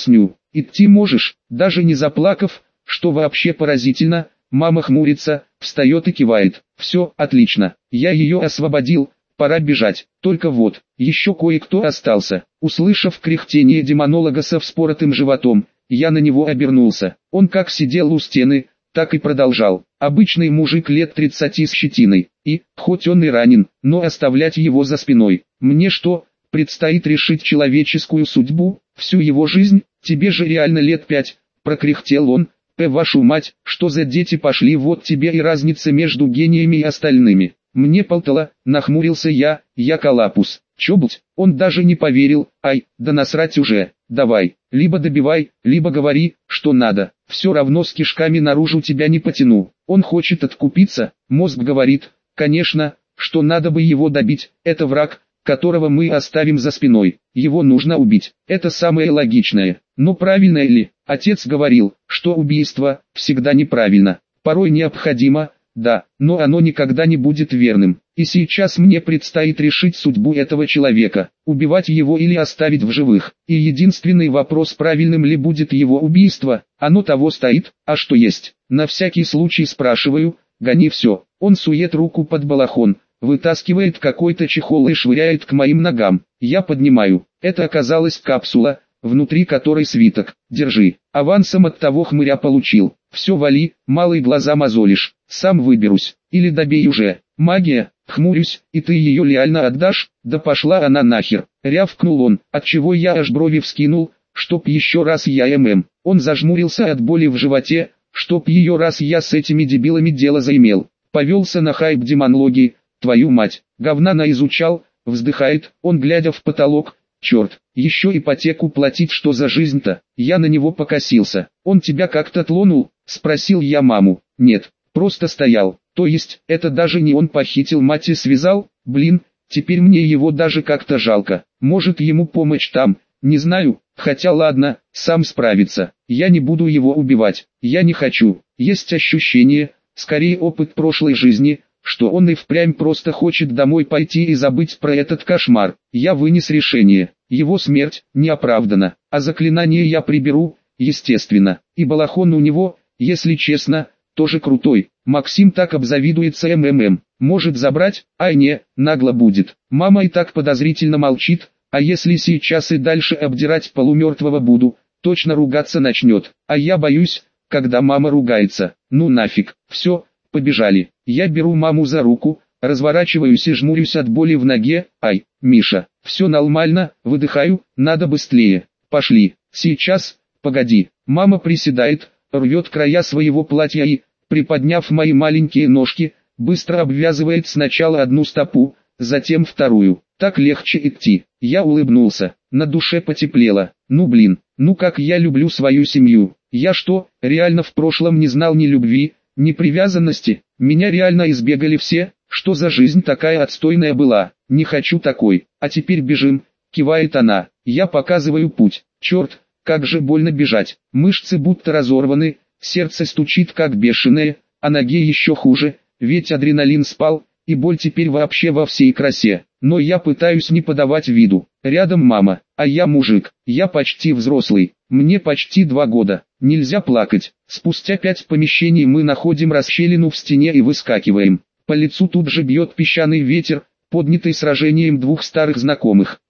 идти можешь, даже не заплакав, что вообще поразительно. Мама хмурится, встает и кивает. Все, отлично, я ее освободил, пора бежать. Только вот, еще кое-кто остался. Услышав кряхтение демонолога со вспоротым животом, я на него обернулся. Он как сидел у стены, так и продолжал. Обычный мужик лет 30 с щетиной. И, хоть он и ранен, но оставлять его за спиной. Мне что, предстоит решить человеческую судьбу, всю его жизнь? Тебе же реально лет 5, прокряхтел он. Вашу мать, что за дети пошли, вот тебе и разница между гениями и остальными. Мне полтала, нахмурился я колапус. Чобуть, он даже не поверил. Ай, да насрать уже, давай, либо добивай, либо говори, что надо. Все равно с кишками наружу тебя не потяну. Он хочет откупиться, мозг говорит, конечно, что надо бы его добить, это враг, которого мы оставим за спиной. Его нужно убить, это самое логичное. Но правильно ли? Отец говорил, что убийство всегда неправильно, порой необходимо, да, но оно никогда не будет верным. И сейчас мне предстоит решить судьбу этого человека, убивать его или оставить в живых. И единственный вопрос, правильным ли будет его убийство, оно того стоит, а что есть. На всякий случай спрашиваю, гони все. Он сует руку под балахон, вытаскивает какой-то чехол и швыряет к моим ногам. Я поднимаю. Это оказалась капсула, внутри которой свиток. Держи. Авансом от того хмыря получил. Все, вали, малые глаза мозолишь. Сам выберусь. Или добей уже. Магия, хмурюсь, и ты ее реально отдашь? Да пошла она нахер. Рявкнул он, отчего я аж брови вскинул, чтоб еще раз я Он зажмурился от боли в животе, чтоб ее раз я с этими дебилами дело заимел. Повелся на хайп демонологии, твою мать. Говна наизучал, вздыхает, он глядя в потолок. Черт, еще ипотеку платить, что за жизнь-то? Я на него покосился. Он тебя как-то тлонул? Спросил я маму. Нет, просто стоял. То есть, это даже не он похитил, мать и связал? Блин, теперь мне его даже как-то жалко. Может ему помочь там? Не знаю, хотя ладно, сам справится. Я не буду его убивать. Я не хочу. Есть ощущение, скорее опыт прошлой жизни, что он и впрямь просто хочет домой пойти и забыть про этот кошмар. Я вынес решение. Его смерть не оправдана, а заклинание я приберу, естественно. И балахон у него, если честно, тоже крутой. Максим так обзавидуется Может забрать? Ай не, нагло будет. Мама и так подозрительно молчит, а если сейчас и дальше обдирать полумертвого буду, точно ругаться начнет. А я боюсь, когда мама ругается. Ну нафиг, все, побежали. Я беру маму за руку, разворачиваюсь и жмурюсь от боли в ноге. Ай, Миша, все нормально, выдыхаю, надо быстрее. Пошли, сейчас, погоди. Мама приседает, рвет края своего платья и, приподняв мои маленькие ножки, быстро обвязывает сначала одну стопу, затем вторую. Так легче идти. Я улыбнулся, на душе потеплело. Ну блин, ну как я люблю свою семью. Я что, реально в прошлом не знал ни любви, ни привязанности? Меня реально избегали все? Что за жизнь такая отстойная была? Не хочу такой. А теперь бежим, кивает она. Я показываю путь. Черт, как же больно бежать. Мышцы будто разорваны, сердце стучит как бешеное, а ноге еще хуже, ведь адреналин спал, и боль теперь вообще во всей красе. Но я пытаюсь не подавать виду. Рядом мама, а я мужик, я почти взрослый, мне почти 2 года. Нельзя плакать. Спустя 5 помещений мы находим расщелину в стене и выскакиваем. По лицу тут же бьет песчаный ветер, поднятый сражением 2 старых знакомых.